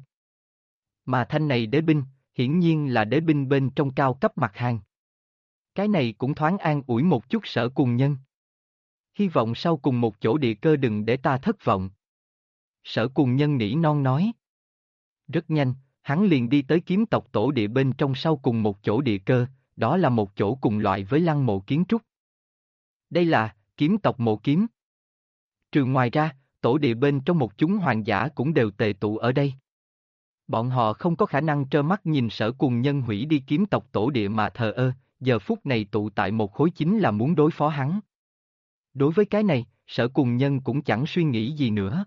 Mà thanh này đế binh, hiển nhiên là đế binh bên trong cao cấp mặt hàng. Cái này cũng thoáng an ủi một chút Sở Cùng Nhân. Hy vọng sau cùng một chỗ địa cơ đừng để ta thất vọng. Sở Cùng Nhân nỉ non nói. Rất nhanh, hắn liền đi tới kiếm tộc tổ địa bên trong sau cùng một chỗ địa cơ, đó là một chỗ cùng loại với lăng mộ kiến trúc. Đây là kiếm tộc mộ kiếm. Trừ ngoài ra, tổ địa bên trong một chúng hoàng giả cũng đều tề tụ ở đây. Bọn họ không có khả năng trơ mắt nhìn Sở Cùng Nhân hủy đi kiếm tộc tổ địa mà thờ ơ, giờ phút này tụ tại một khối chính là muốn đối phó hắn. Đối với cái này, Sở Cùng Nhân cũng chẳng suy nghĩ gì nữa.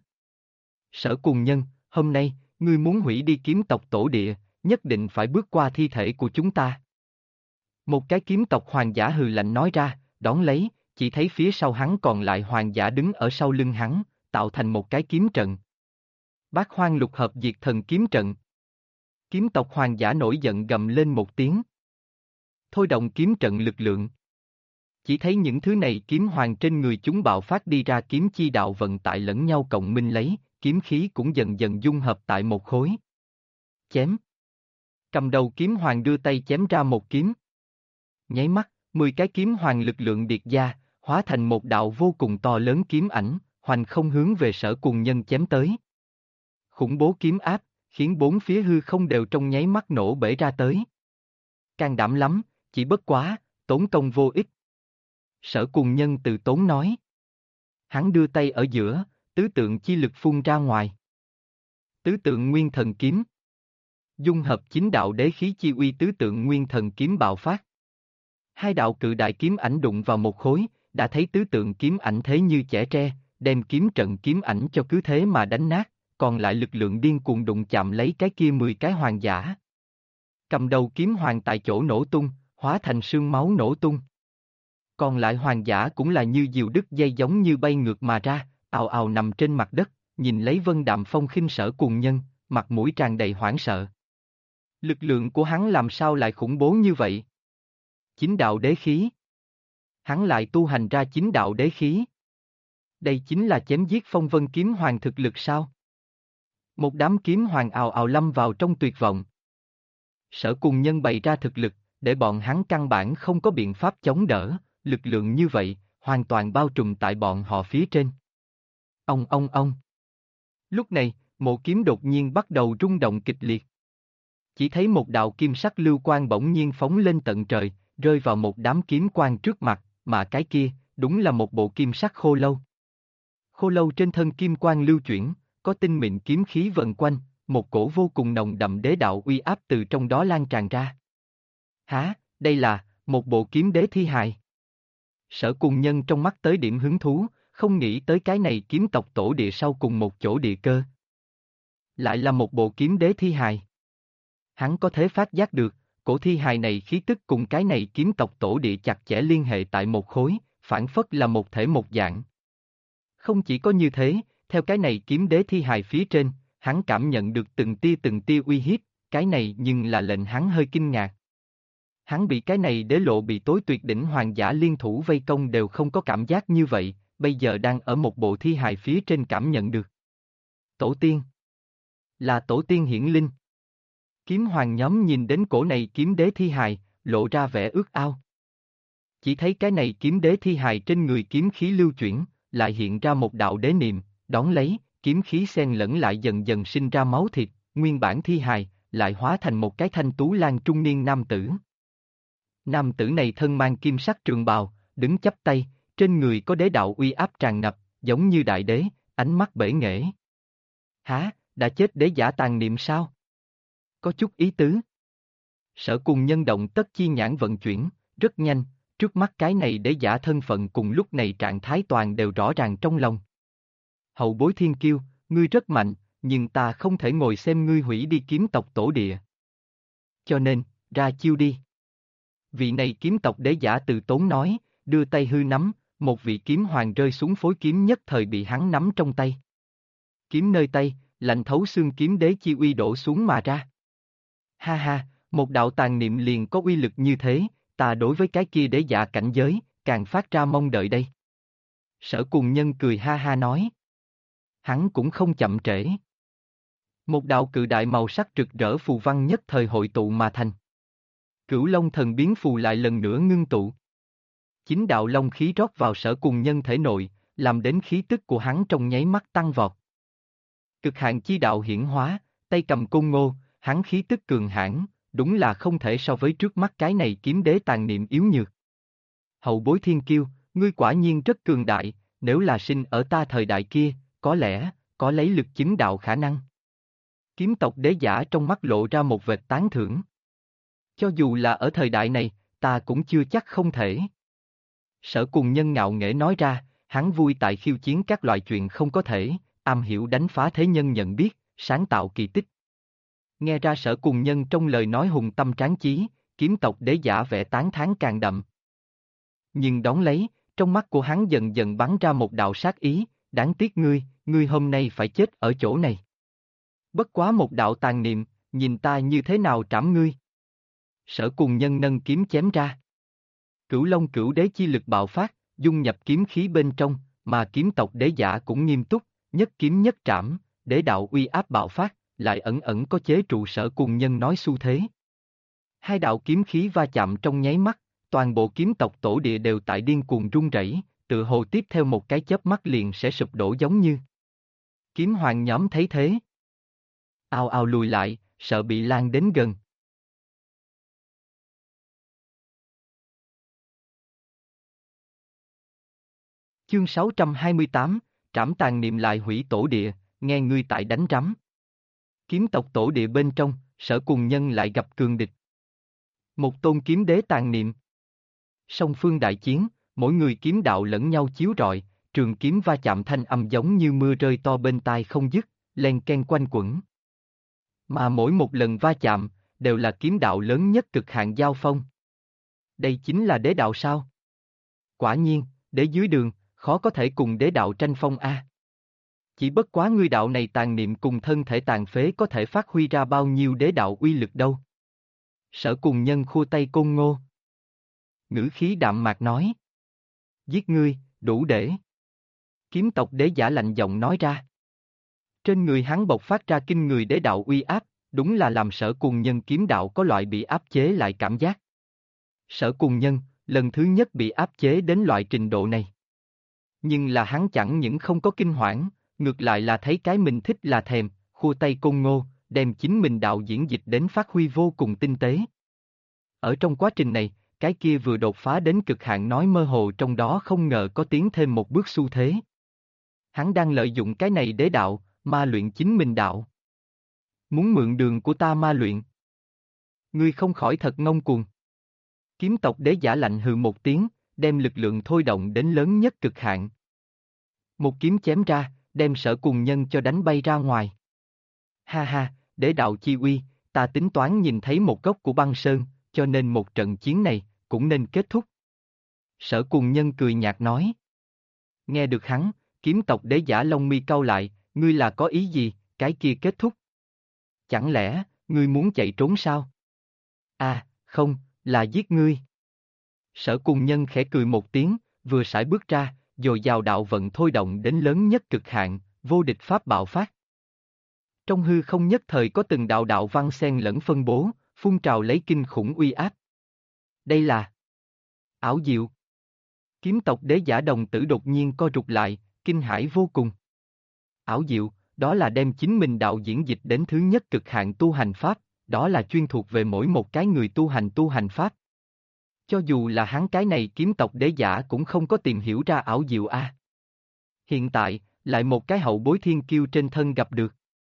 Sở Cùng Nhân, hôm nay, ngươi muốn hủy đi kiếm tộc tổ địa, nhất định phải bước qua thi thể của chúng ta. Một cái kiếm tộc hoàng giả hừ lạnh nói ra, đón lấy, chỉ thấy phía sau hắn còn lại hoàng giả đứng ở sau lưng hắn, tạo thành một cái kiếm trận. Bát Hoang Lục Hợp Diệt Thần Kiếm Trận. Kiếm tộc hoàng giả nổi giận gầm lên một tiếng. Thôi động kiếm trận lực lượng. Chỉ thấy những thứ này kiếm hoàng trên người chúng bạo phát đi ra kiếm chi đạo vận tại lẫn nhau cộng minh lấy, kiếm khí cũng dần dần dung hợp tại một khối. Chém. Cầm đầu kiếm hoàng đưa tay chém ra một kiếm. Nháy mắt, 10 cái kiếm hoàng lực lượng điệt ra, hóa thành một đạo vô cùng to lớn kiếm ảnh, hoành không hướng về Sở Cùng Nhân chém tới. Khủng bố kiếm áp, khiến bốn phía hư không đều trong nháy mắt nổ bể ra tới. Can đảm lắm, chỉ bất quá, tốn công vô ích. Sở Cùng Nhân từ tốn nói. Hắn đưa tay ở giữa, tứ tượng chi lực phun ra ngoài. Tứ tượng nguyên thần kiếm. Dung hợp chính đạo đế khí chi uy tứ tượng nguyên thần kiếm bạo phát. Hai đạo cự đại kiếm ảnh đụng vào một khối, đã thấy tứ tượng kiếm ảnh thế như chẻ tre, đem kiếm trận kiếm ảnh cho cứ thế mà đánh nát, còn lại lực lượng điên cuồng đụng chạm lấy cái kia 10 cái hoàng giả. Cầm đầu kiếm hoàng tại chỗ nổ tung, hóa thành sương máu nổ tung. Còn lại hoàng giả cũng là như diều đứt dây giống như bay ngược mà ra, ào ào nằm trên mặt đất, nhìn lấy Vân Đạm Phong khinh Sở Cùng Nhân, mặt mũi tràn đầy hoảng sợ. Lực lượng của hắn làm sao lại khủng bố như vậy? Chính đạo đế khí. Hắn lại tu hành ra chính đạo đế khí. Đây chính là chém giết phong vân kiếm hoàng thực lực sao? Một đám kiếm hoàng ào ào lâm vào trong tuyệt vọng. Sở Cùng Nhân bày ra thực lực, để bọn hắn căn bản không có biện pháp chống đỡ, lực lượng như vậy, hoàn toàn bao trùm tại bọn họ phía trên. Ông. Lúc này, mộ kiếm đột nhiên bắt đầu rung động kịch liệt. Chỉ thấy một đạo kim sắc lưu quang bỗng nhiên phóng lên tận trời, rơi vào một đám kiếm quang trước mặt, mà cái kia, đúng là một bộ kim sắc khô lâu. Khô lâu trên thân kim quang lưu chuyển, có tinh mịn kiếm khí vần quanh, một cổ vô cùng nồng đậm đế đạo uy áp từ trong đó lan tràn ra. Hả, đây là một bộ kiếm đế thi hài. Sở Cùng Nhân trong mắt tới điểm hứng thú, Không nghĩ tới cái này kiếm tộc tổ địa sau cùng một chỗ địa cơ. Lại là một bộ kiếm đế thi hài. Hắn có thể phát giác được, cổ thi hài này khí tức cùng cái này kiếm tộc tổ địa chặt chẽ liên hệ tại một khối, phản phất là một thể một dạng. Không chỉ có như thế, theo cái này kiếm đế thi hài phía trên, hắn cảm nhận được từng tia uy hiếp, cái này nhưng là lệnh hắn hơi kinh ngạc. Hắn bị cái này đế lộ bị tối tuyệt đỉnh hoàng giả liên thủ vây công đều không có cảm giác như vậy, bây giờ đang ở một bộ thi hài phía trên cảm nhận được. Tổ tiên. Là tổ tiên hiển linh. Kiếm hoàng nhóm nhìn đến cổ này kiếm đế thi hài, lộ ra vẻ ước ao. Chỉ thấy cái này kiếm đế thi hài trên người kiếm khí lưu chuyển, lại hiện ra một đạo đế niệm, đón lấy, kiếm khí xen lẫn lại dần dần sinh ra máu thịt, nguyên bản thi hài, lại hóa thành một cái thanh tú lang trung niên nam tử. Nam tử này thân mang kim sắc trường bào, đứng chắp tay, trên người có đế đạo uy áp tràn ngập, giống như đại đế, ánh mắt bể nghệ. Hả, đã chết đế giả tàn niệm sao? Có chút ý tứ. Sở cùng nhân động tất chi nhãn vận chuyển, rất nhanh, trước mắt cái này đế giả thân phận cùng lúc này trạng thái toàn đều rõ ràng trong lòng. Hậu bối thiên kiêu, ngươi rất mạnh, nhưng ta không thể ngồi xem ngươi hủy đi kiếm tộc tổ địa. Cho nên, ra chiêu đi. Vị này kiếm tộc đế giả từ tốn nói, đưa tay hư nắm, một vị kiếm hoàng rơi xuống phối kiếm nhất thời bị hắn nắm trong tay. Kiếm nơi tay, lạnh thấu xương kiếm đế chi uy đổ xuống mà ra. Ha ha, một đạo tàn niệm liền có uy lực như thế, ta đối với cái kia đế giả cảnh giới, càng phát ra mong đợi đây. Sở cùng nhân cười ha ha nói. Hắn cũng không chậm trễ. Một đạo cự đại màu sắc rực rỡ phù văn nhất thời hội tụ mà thành. Cửu Long thần biến phù lại lần nữa ngưng tụ. Chính đạo long khí rót vào sở cùng nhân thể nội, làm đến khí tức của hắn trong nháy mắt tăng vọt. Cực hạn chi đạo hiển hóa, tay cầm côn ngô, hắn khí tức cường hãn, đúng là không thể so với trước mắt cái này kiếm đế tàn niệm yếu nhược. Hậu bối thiên kiêu, ngươi quả nhiên rất cường đại, nếu là sinh ở ta thời đại kia, có lẽ, có lấy lực chứng đạo khả năng. Kiếm tộc đế giả trong mắt lộ ra một vệt tán thưởng. Cho dù là ở thời đại này, ta cũng chưa chắc không thể. Sở cùng nhân ngạo nghễ nói ra, hắn vui tại khiêu chiến các loại chuyện không có thể, am hiểu đánh phá thế nhân nhận biết, sáng tạo kỳ tích. Nghe ra sở cùng nhân trong lời nói hùng tâm tráng chí, kiếm tộc đế giả vẻ tán thán càng đậm. Nhưng đón lấy, trong mắt của hắn dần dần bắn ra một đạo sát ý, đáng tiếc ngươi hôm nay phải chết ở chỗ này. Bất quá một đạo tàn niệm, nhìn ta như thế nào trảm ngươi. Sở cùng nhân nâng kiếm chém ra. Cửu Long cửu đế chi lực bạo phát, dung nhập kiếm khí bên trong, mà kiếm tộc đế giả cũng nghiêm túc, nhất kiếm nhất trảm, đế đạo uy áp bạo phát, lại ẩn ẩn có chế trụ sở cùng nhân nói xu thế. Hai đạo kiếm khí va chạm trong nháy mắt, toàn bộ kiếm tộc tổ địa đều tại điên cuồng rung rẩy, tự hồ tiếp theo một cái chớp mắt liền sẽ sụp đổ giống như. Kiếm hoàng nhóm thấy thế. Ào ào lùi lại, sợ bị lan đến gần. Chương 628, trảm tàn niệm lại hủy tổ địa, nghe ngươi tại đánh rắm. Kiếm tộc tổ địa bên trong, sở cùng nhân lại gặp cường địch. Một tôn kiếm đế tàn niệm. Song phương đại chiến, mỗi người kiếm đạo lẫn nhau chiếu rọi, trường kiếm va chạm thanh âm giống như mưa rơi to bên tai không dứt, len ken quanh quẩn. Mà mỗi một lần va chạm, đều là kiếm đạo lớn nhất cực hạn giao phong. Đây chính là đế đạo sao? Quả nhiên, đế dưới đường, khó có thể cùng đế đạo tranh phong a. Chỉ bất quá ngươi đạo này tàn niệm cùng thân thể tàn phế có thể phát huy ra bao nhiêu đế đạo uy lực đâu. Sở cùng nhân khua tay côn ngô. Ngữ khí đạm mạc nói. Giết ngươi, đủ để. Kiếm tộc đế giả lạnh giọng nói ra. Trên người hắn bộc phát ra kinh người đế đạo uy áp, đúng là làm sở cùng nhân kiếm đạo có loại bị áp chế lại cảm giác. Sở cùng nhân, lần thứ nhất bị áp chế đến loại trình độ này. Nhưng là hắn chẳng những không có kinh hoảng, ngược lại là thấy cái mình thích là thèm, khua tay côn ngô, đem chính mình đạo diễn dịch đến phát huy vô cùng tinh tế. Ở trong quá trình này, cái kia vừa đột phá đến cực hạn nói mơ hồ trong đó không ngờ có tiến thêm một bước xu thế. Hắn đang lợi dụng cái này để đạo, ma luyện chính mình đạo. Muốn mượn đường của ta ma luyện. Ngươi không khỏi thật ngông cuồng. Kiếm tộc đế giả lạnh hừ một tiếng, đem lực lượng thôi động đến lớn nhất cực hạn. Một kiếm chém ra, đem Sở Cùng Nhân cho đánh bay ra ngoài. Ha ha, đế đạo chi uy, ta tính toán nhìn thấy một góc của băng sơn, cho nên một trận chiến này, cũng nên kết thúc. Sở Cùng Nhân cười nhạt nói. Nghe được hắn, kiếm tộc đế giả lông mi cau lại, ngươi là có ý gì, cái kia kết thúc. Chẳng lẽ, ngươi muốn chạy trốn sao? À, không, là giết ngươi. Sở Cùng Nhân khẽ cười một tiếng, vừa sải bước ra, dồi dào đạo vận thôi động đến lớn nhất cực hạn, vô địch pháp bạo phát. Trong hư không nhất thời có từng đạo đạo văn xen lẫn phân bố, phun trào lấy kinh khủng uy áp. Đây là ảo diệu. Kiếm tộc đế giả đồng tử đột nhiên co rụt lại, kinh hãi vô cùng. Ảo diệu, đó là đem chính mình đạo diễn dịch đến thứ nhất cực hạn tu hành pháp, đó là chuyên thuộc về mỗi một cái người tu hành pháp. Cho dù là hắn cái này kiếm tộc đế giả cũng không có tìm hiểu ra ảo diệu a. Hiện tại, lại một cái hậu bối thiên kiêu trên thân gặp được.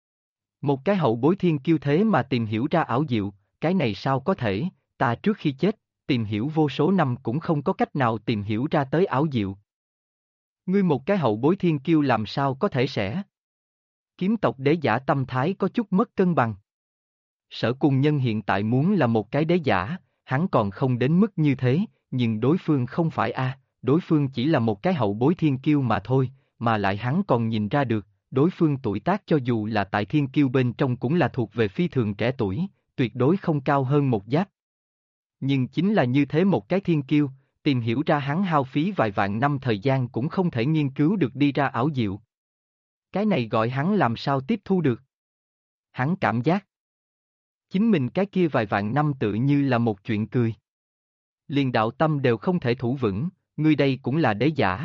Một cái hậu bối thiên kiêu thế mà tìm hiểu ra ảo diệu, cái này sao có thể, ta trước khi chết, tìm hiểu vô số năm cũng không có cách nào tìm hiểu ra tới ảo diệu. Ngươi một cái hậu bối thiên kiêu làm sao có thể sẽ? Kiếm tộc đế giả tâm thái có chút mất cân bằng. Sở Cùng Nhân hiện tại muốn là một cái đế giả, hắn còn không đến mức như thế, nhưng đối phương không phải a, đối phương chỉ là một cái hậu bối thiên kiêu mà thôi, mà lại hắn còn nhìn ra được, đối phương tuổi tác cho dù là tại thiên kiêu bên trong cũng là thuộc về phi thường trẻ tuổi, tuyệt đối không cao hơn một giáp. Nhưng chính là như thế một cái thiên kiêu, tìm hiểu ra hắn hao phí vài vạn năm thời gian cũng không thể nghiên cứu được đi ra ảo diệu. Cái này gọi hắn làm sao tiếp thu được? Hắn cảm giác chính mình cái kia vài vạn năm tự như là một chuyện cười. Liền đạo tâm đều không thể thủ vững, ngươi đây cũng là đế giả.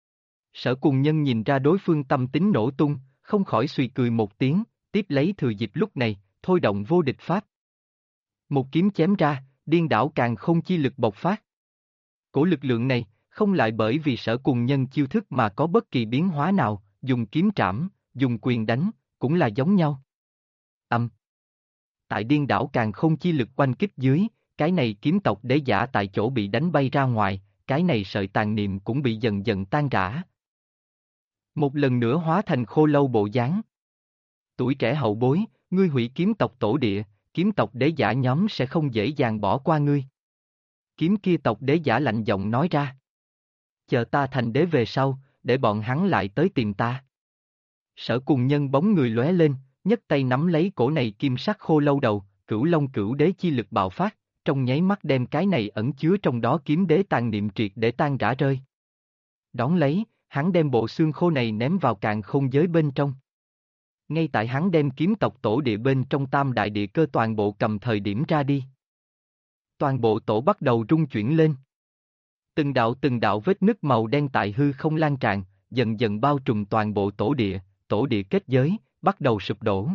Sở Cùng Nhân nhìn ra đối phương tâm tính nổ tung, không khỏi suy cười một tiếng, tiếp lấy thừa dịp lúc này, thôi động vô địch pháp. Một kiếm chém ra, điên đảo càn không chi lực bộc phát. Cổ lực lượng này, không lại bởi vì Sở Cùng Nhân chiêu thức mà có bất kỳ biến hóa nào, dùng kiếm trảm, dùng quyền đánh, cũng là giống nhau. Tại điên đảo càn không chi lực quanh kích dưới, cái này kiếm tộc đế giả tại chỗ bị đánh bay ra ngoài, cái này sợi tàn niệm cũng bị dần dần tan rã. Một lần nữa hóa thành khô lâu bộ dáng. Tuổi trẻ hậu bối, ngươi hủy kiếm tộc tổ địa, kiếm tộc đế giả nhóm sẽ không dễ dàng bỏ qua ngươi. Kiếm kia tộc đế giả lạnh giọng nói ra. Chờ ta thành đế về sau, để bọn hắn lại tới tìm ta. Sở Cùng Nhân bóng người lóe lên, nhấc tay nắm lấy cổ này kim sắc khô lâu đầu, Cửu Long Cửu Đế chi lực bạo phát, trong nháy mắt đem cái này ẩn chứa trong đó kiếm đế tàn niệm triệt để tan rã rơi. Đón lấy, hắn đem bộ xương khô này ném vào càn không giới bên trong. Ngay tại hắn đem kiếm tộc tổ địa bên trong tam đại địa cơ toàn bộ cầm thời điểm ra đi. Toàn bộ tổ bắt đầu rung chuyển lên. Từng đạo vết nứt màu đen tại hư không lan tràn, dần dần bao trùm toàn bộ tổ địa kết giới, bắt đầu sụp đổ.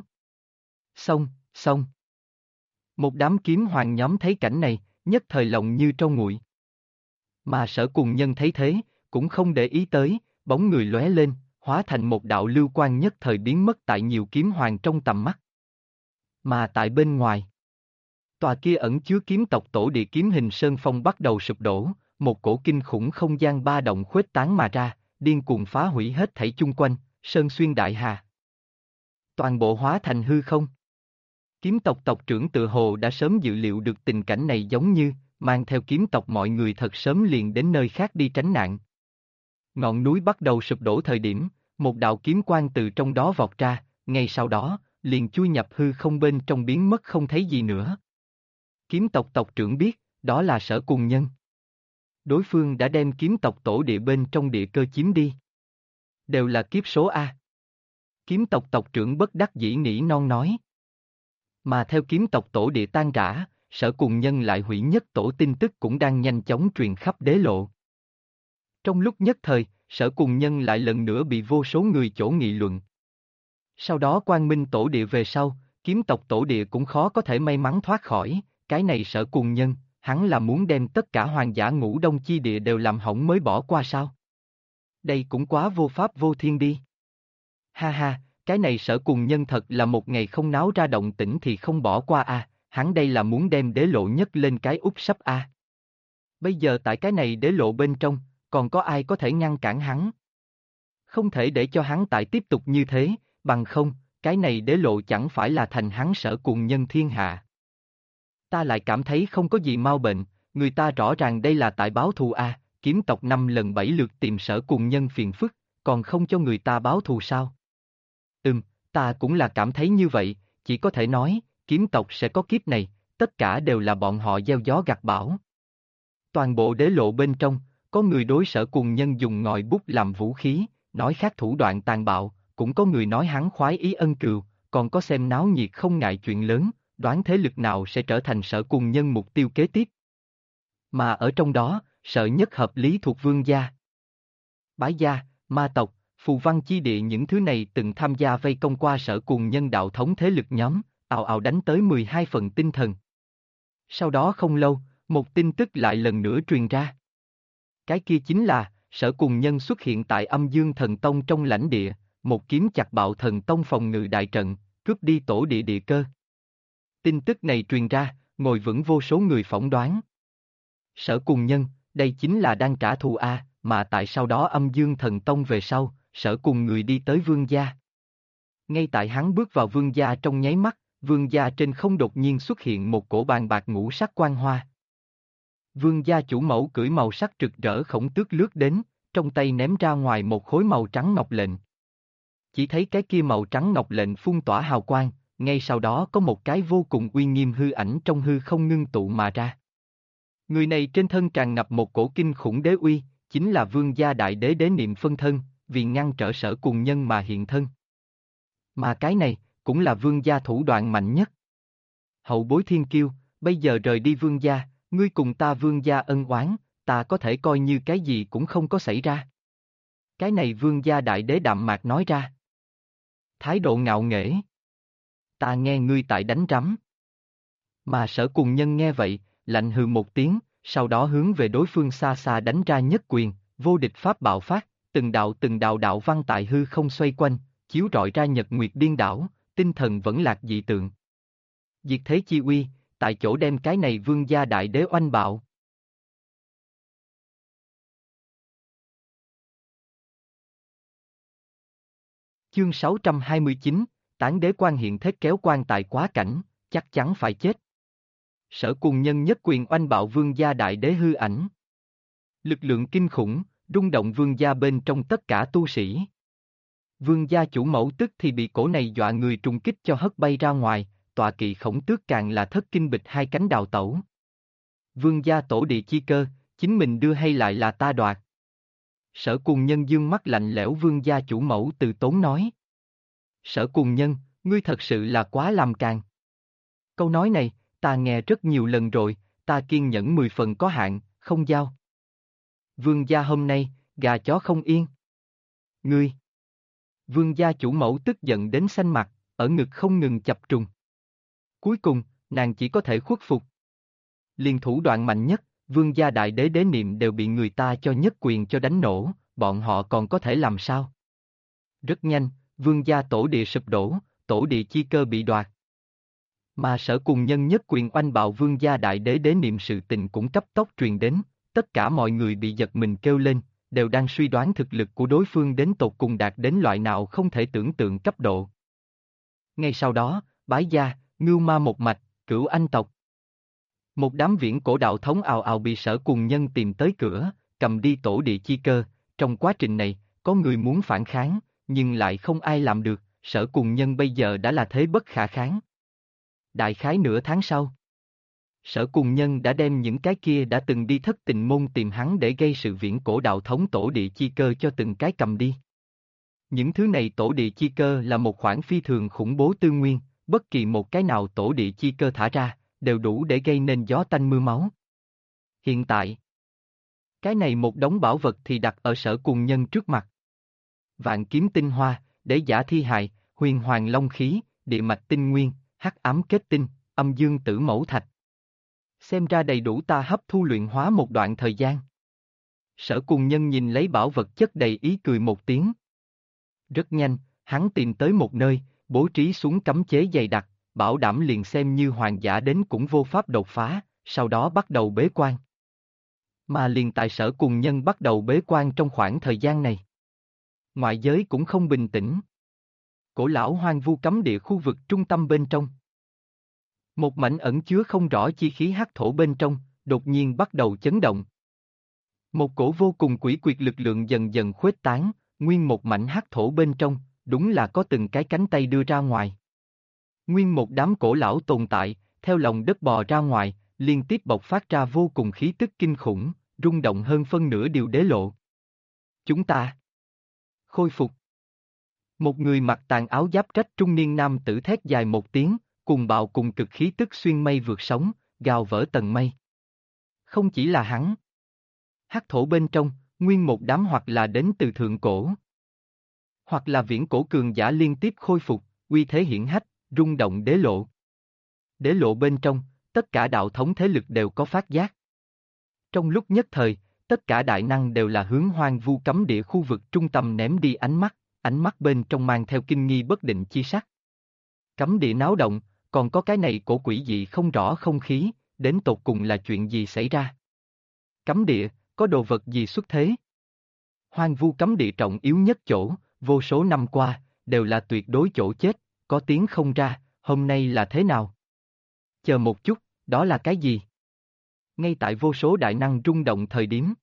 Xong. Một đám kiếm hoàng nhóm thấy cảnh này, nhất thời lòng như trâu nguội. Mà Sở Cùng Nhân thấy thế, cũng không để ý tới, bóng người lóe lên, hóa thành một đạo lưu quang nhất thời biến mất tại nhiều kiếm hoàng trong tầm mắt. Mà tại bên ngoài, tòa kia ẩn chứa kiếm tộc tổ địa kiếm hình sơn phong bắt đầu sụp đổ, một cổ kinh khủng không gian ba động khuếch tán mà ra, điên cuồng phá hủy hết thảy chung quanh, sơn xuyên đại hà. Toàn bộ hóa thành hư không. Kiếm tộc tộc trưởng tự hồ đã sớm dự liệu được tình cảnh này, giống như mang theo kiếm tộc mọi người thật sớm liền đến nơi khác đi tránh nạn. Ngọn núi bắt đầu sụp đổ thời điểm, một đạo kiếm quang từ trong đó vọt ra, ngay sau đó, liền chui nhập hư không bên trong biến mất không thấy gì nữa. Kiếm tộc tộc trưởng biết, đó là Sở Cùng Nhân. Đối phương đã đem kiếm tộc tổ địa bên trong địa cơ chiếm đi. Đều là kiếp số A. Kiếm tộc tộc trưởng bất đắc dĩ nỉ non nói. Mà theo kiếm tộc tổ địa tan rã, Sở Cùng Nhân lại hủy nhất tổ tin tức cũng đang nhanh chóng truyền khắp đế lộ. Trong lúc nhất thời, Sở Cùng Nhân lại lần nữa bị vô số người chỗ nghị luận. Sau đó Quang Minh tổ địa về sau, kiếm tộc tổ địa cũng khó có thể may mắn thoát khỏi, cái này Sở Cùng Nhân, hắn là muốn đem tất cả hoàng giả Ngũ Đông chi địa đều làm hỏng mới bỏ qua sao? Đây cũng quá vô pháp vô thiên đi. Ha ha, cái này Sở Cùng Nhân thật là một ngày không náo ra động tĩnh thì không bỏ qua a, hắn đây là muốn đem đế lộ nhất lên cái úp sấp a. Bây giờ tại cái này đế lộ bên trong, còn có ai có thể ngăn cản hắn? Không thể để cho hắn tại tiếp tục như thế, bằng không, cái này đế lộ chẳng phải là thành hắn Sở Cuồng Nhân thiên hạ. Ta lại cảm thấy không có gì mau bệnh, người ta rõ ràng đây là tại báo thù a, kiếm tộc 5 lần 7 lượt tìm Sở Cuồng Nhân phiền phức, còn không cho người ta báo thù sao? Ta cũng là cảm thấy như vậy, chỉ có thể nói, kiếm tộc sẽ có kiếp này, tất cả đều là bọn họ gieo gió gặt bão. Toàn bộ đế lộ bên trong, có người đối Sở Cuồng Nhân dùng ngòi bút làm vũ khí, nói khác thủ đoạn tàn bạo, cũng có người nói hắn khoái ý ân cừu, còn có xem náo nhiệt không ngại chuyện lớn, đoán thế lực nào sẽ trở thành Sở Cuồng Nhân mục tiêu kế tiếp. Mà ở trong đó, sợ nhất hợp lý thuộc Vương gia. Bái gia, ma tộc, phù văn chi địa những thứ này từng tham gia vây công qua Sở Cuồng Nhân đạo thống thế lực nhóm, ào ào đánh tới 12 phần tinh thần. Sau đó không lâu, một tin tức lại lần nữa truyền ra. Cái kia chính là, Sở Cuồng Nhân xuất hiện tại Âm Dương Thần Tông trong lãnh địa, một kiếm chặt bạo Thần Tông phòng ngự đại trận, cướp đi tổ địa địa cơ. Tin tức này truyền ra, ngồi vững vô số người phỏng đoán. Sở Cuồng Nhân, đây chính là đang trả thù a, mà tại sau đó Âm Dương Thần Tông về sau, Sở cùng người đi tới Vương gia. Ngay tại hắn bước vào Vương gia trong nháy mắt, Vương gia trên không đột nhiên xuất hiện một cổ bàn bạc ngũ sắc quang hoa. Vương gia chủ mẫu cưỡi màu sắc rực rỡ khổng tước lướt đến, trong tay ném ra ngoài một khối màu trắng ngọc lệnh. Chỉ thấy cái kia màu trắng ngọc lệnh phun tỏa hào quang, ngay sau đó có một cái vô cùng uy nghiêm hư ảnh trong hư không ngưng tụ mà ra. Người này trên thân tràn ngập một cổ kinh khủng đế uy, chính là Vương gia đại đế Đế Niệm phân thân, vì ngăn trở Sở Cuồng Nhân mà hiện thân. Mà cái này, cũng là Vương gia thủ đoạn mạnh nhất. Hậu bối thiên kiêu, bây giờ rời đi Vương gia, ngươi cùng ta Vương gia ân oán, ta có thể coi như cái gì cũng không có xảy ra. Cái này Vương gia đại đế đạm mạc nói ra. Thái độ ngạo nghễ. Ta nghe ngươi tại đánh rắm. Mà Sở Cuồng Nhân nghe vậy, lạnh hừ một tiếng, sau đó hướng về đối phương xa xa đánh ra nhất quyền, vô địch pháp bạo phát, từng đạo đạo văn tại hư không xoay quanh, chiếu rọi ra nhật nguyệt điên đảo, tinh thần vẫn lạc dị tượng. Diệt thế chi uy, tại chỗ đem cái này Vương gia đại đế oanh bạo. Chương 629, Tán đế quan hiện thế kéo quan tại quá cảnh, chắc chắn phải chết. Sở Cuồng Nhân nhất quyền oanh bạo Vương gia đại đế hư ảnh. Lực lượng kinh khủng, rung động Vương gia bên trong tất cả tu sĩ. Vương gia chủ mẫu tức thì bị cổ này dọa người trùng kích cho hất bay ra ngoài, tọa kỵ khổng tước càng là thất kinh bịch hai cánh đào tẩu. Vương gia tổ địa chi cơ, chính mình đưa hay lại là ta đoạt? Sở Cuồng Nhân dương mắt lạnh lẽo Vương gia chủ mẫu từ tốn nói. Sở Cuồng Nhân, ngươi thật sự là quá làm càng. Câu nói này, ta nghe rất nhiều lần rồi, ta kiên nhẫn 10 phần có hạn, không giao. Vương gia hôm nay, gà chó không yên. Ngươi! Vương gia chủ mẫu tức giận đến xanh mặt, ở ngực không ngừng chập trùng. Cuối cùng, nàng chỉ có thể khuất phục. Liên thủ đoạn mạnh nhất, Vương gia đại đế Đế Niệm đều bị người ta cho nhất quyền cho đánh nổ, bọn họ còn có thể làm sao? Rất nhanh, Vương gia tổ địa sụp đổ, tổ địa chi cơ bị đoạt. Mà Sở Cuồng Nhân nhất quyền oanh bạo Vương gia đại đế Đế Niệm sự tình cũng cấp tốc truyền đến, tất cả mọi người bị giật mình kêu lên, đều đang suy đoán thực lực của đối phương đến tột cùng đạt đến loại nào không thể tưởng tượng cấp độ. Ngay sau đó, Bái gia, Ngưu Ma một mạch, Cửu Anh tộc. Một đám viễn cổ đạo thống ào ào bị Sở Cuồng Nhân tìm tới cửa, cầm đi tổ địa chi cơ, trong quá trình này, có người muốn phản kháng, nhưng lại không ai làm được, Sở Cuồng Nhân bây giờ đã là thế bất khả kháng. Đại khái nửa tháng sau, Sở Cuồng Nhân đã đem những cái kia đã từng đi Thất Tình môn tìm hắn để gây sự viễn cổ đạo thống tổ địa chi cơ cho từng cái cầm đi. Những thứ này tổ địa chi cơ là một khoản phi thường khủng bố tư nguyên, bất kỳ một cái nào tổ địa chi cơ thả ra, đều đủ để gây nên gió tanh mưa máu. Hiện tại, cái này một đống bảo vật thì đặt ở Sở Cuồng Nhân trước mặt. Vạn kiếm tinh hoa, đế giả thi hài, huyền hoàng long khí, địa mạch tinh nguyên, hắc ám kết tinh, âm dương tử mẫu thạch. Xem ra đầy đủ ta hấp thu luyện hóa một đoạn thời gian. Sở Cuồng Nhân nhìn lấy bảo vật chất đầy ý cười một tiếng. Rất nhanh, hắn tìm tới một nơi, bố trí xuống cấm chế dày đặc, bảo đảm liền xem như hoàng giả đến cũng vô pháp đột phá, sau đó bắt đầu bế quan. Mà liền tại Sở Cuồng Nhân bắt đầu bế quan trong khoảng thời gian này, ngoại giới cũng không bình tĩnh. Cổ lão hoang vu cấm địa khu vực trung tâm bên trong. Một mảnh ẩn chứa không rõ chi khí hắc thổ bên trong, đột nhiên bắt đầu chấn động. Một cổ vô cùng quỷ quyệt lực lượng dần dần khuếch tán, nguyên một mảnh hắc thổ bên trong, đúng là có từng cái cánh tay đưa ra ngoài. Nguyên một đám cổ lão tồn tại, theo lòng đất bò ra ngoài, liên tiếp bộc phát ra vô cùng khí tức kinh khủng, rung động hơn phân nửa điều đế lộ. Chúng ta khôi phục. Một người mặc tàn áo giáp rách trung niên nam tử thét dài một tiếng, cùng bạo cùng cực khí tức xuyên mây vượt sóng, gào vỡ tầng mây. Không chỉ là hắn. Hắc thổ bên trong, nguyên một đám hoặc là đến từ thượng cổ, hoặc là viễn cổ cường giả liên tiếp khôi phục, uy thế hiển hách, rung động đế lộ. Đế lộ bên trong, tất cả đạo thống thế lực đều có phát giác. Trong lúc nhất thời, tất cả đại năng đều là hướng hoang vu cấm địa khu vực trung tâm ném đi ánh mắt bên trong mang theo kinh nghi bất định chi sắc. Cấm địa náo động, còn có cái này cổ quỷ dị không rõ không khí, đến tột cùng là chuyện gì xảy ra? Cấm địa, có đồ vật gì xuất thế? Hoang vu cấm địa trọng yếu nhất chỗ, vô số năm qua, đều là tuyệt đối chỗ chết, có tiếng không ra, hôm nay là thế nào? Chờ một chút, đó là cái gì? Ngay tại vô số đại năng rung động thời điểm.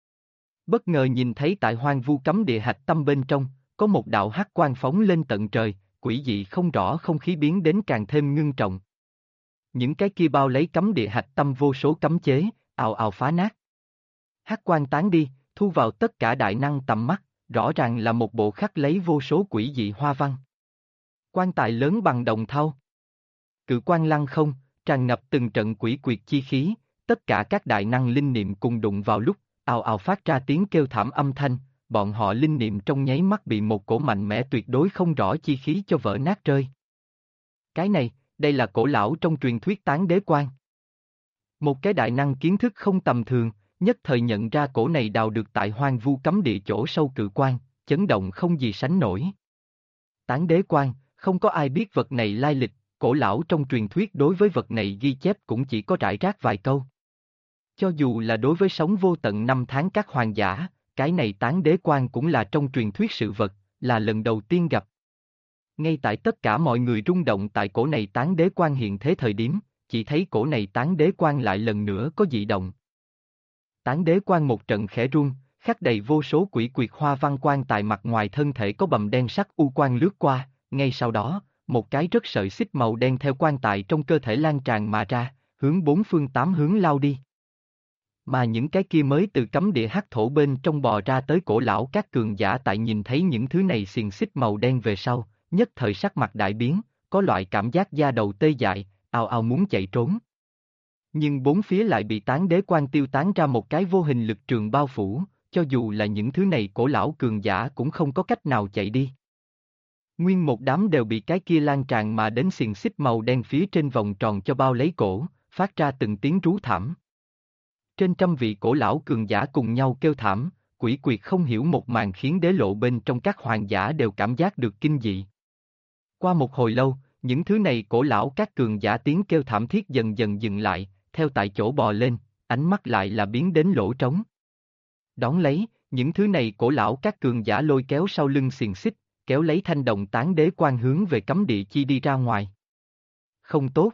Bất ngờ nhìn thấy tại hoang vu cấm địa hạch tâm bên trong, có một đạo hắc quang phóng lên tận trời, quỷ dị không rõ không khí biến đến càng thêm ngưng trọng. Những cái kia bao lấy cấm địa hạch tâm vô số cấm chế, ào ào phá nát. Hắc quang tán đi, thu vào tất cả đại năng tầm mắt, rõ ràng là một bộ khắc lấy vô số quỷ dị hoa văn. Quan tài lớn bằng đồng thau. Cự quan lăng không, tràn ngập từng trận quỷ quyệt chi khí, tất cả các đại năng linh niệm cùng đụng vào lúc, ào ào phát ra tiếng kêu thảm âm thanh, bọn họ linh niệm trong nháy mắt bị một cổ mạnh mẽ tuyệt đối không rõ chi khí cho vỡ nát rơi. Cái này, đây là cổ lão trong truyền thuyết tán đế quan. Một cái đại năng kiến thức không tầm thường, nhất thời nhận ra cổ này đào được tại hoang vu cấm địa chỗ sâu cự quan, chấn động không gì sánh nổi. Tán đế quan, không có ai biết vật này lai lịch, cổ lão trong truyền thuyết đối với vật này ghi chép cũng chỉ có rải rác vài câu. Cho dù là đối với sống vô tận năm tháng các hoàng giả, cái này tán đế quan cũng là trong truyền thuyết sự vật, là lần đầu tiên gặp. Ngay tại tất cả mọi người rung động tại cổ này tán đế quan hiện thế thời điểm, chỉ thấy cổ này tán đế quan lại lần nữa có dị động. Tán đế quan một trận khẽ rung, khắc đầy vô số quỷ quyệt hoa văn quan tại mặt ngoài thân thể có bầm đen sắc u quan lướt qua, ngay sau đó, một cái rất sợi xích màu đen theo quan tài trong cơ thể lan tràn mà ra, hướng bốn phương tám hướng lao đi. Mà những cái kia mới từ cấm địa hắc thổ bên trong bò ra tới cổ lão các cường giả tại nhìn thấy những thứ này xiềng xích màu đen về sau, nhất thời sắc mặt đại biến, có loại cảm giác da đầu tê dại, ào ào muốn chạy trốn. Nhưng bốn phía lại bị tán đế quan tiêu tán ra một cái vô hình lực trường bao phủ, cho dù là những thứ này cổ lão cường giả cũng không có cách nào chạy đi. Nguyên một đám đều bị cái kia lan tràn mà đến xiềng xích màu đen phía trên vòng tròn cho bao lấy cổ, phát ra từng tiếng rú thảm. Trên trăm vị cổ lão cường giả cùng nhau kêu thảm, quỷ quyệt không hiểu một màn khiến đế lộ bên trong các hoàng giả đều cảm giác được kinh dị. Qua một hồi lâu, những thứ này cổ lão các cường giả tiếng kêu thảm thiết dần dần dừng lại, theo tại chỗ bò lên, ánh mắt lại là biến đến lỗ trống. Đón lấy, những thứ này cổ lão các cường giả lôi kéo sau lưng xiềng xích, kéo lấy thanh đồng tán đế quan hướng về cấm địa chi đi ra ngoài. Không tốt.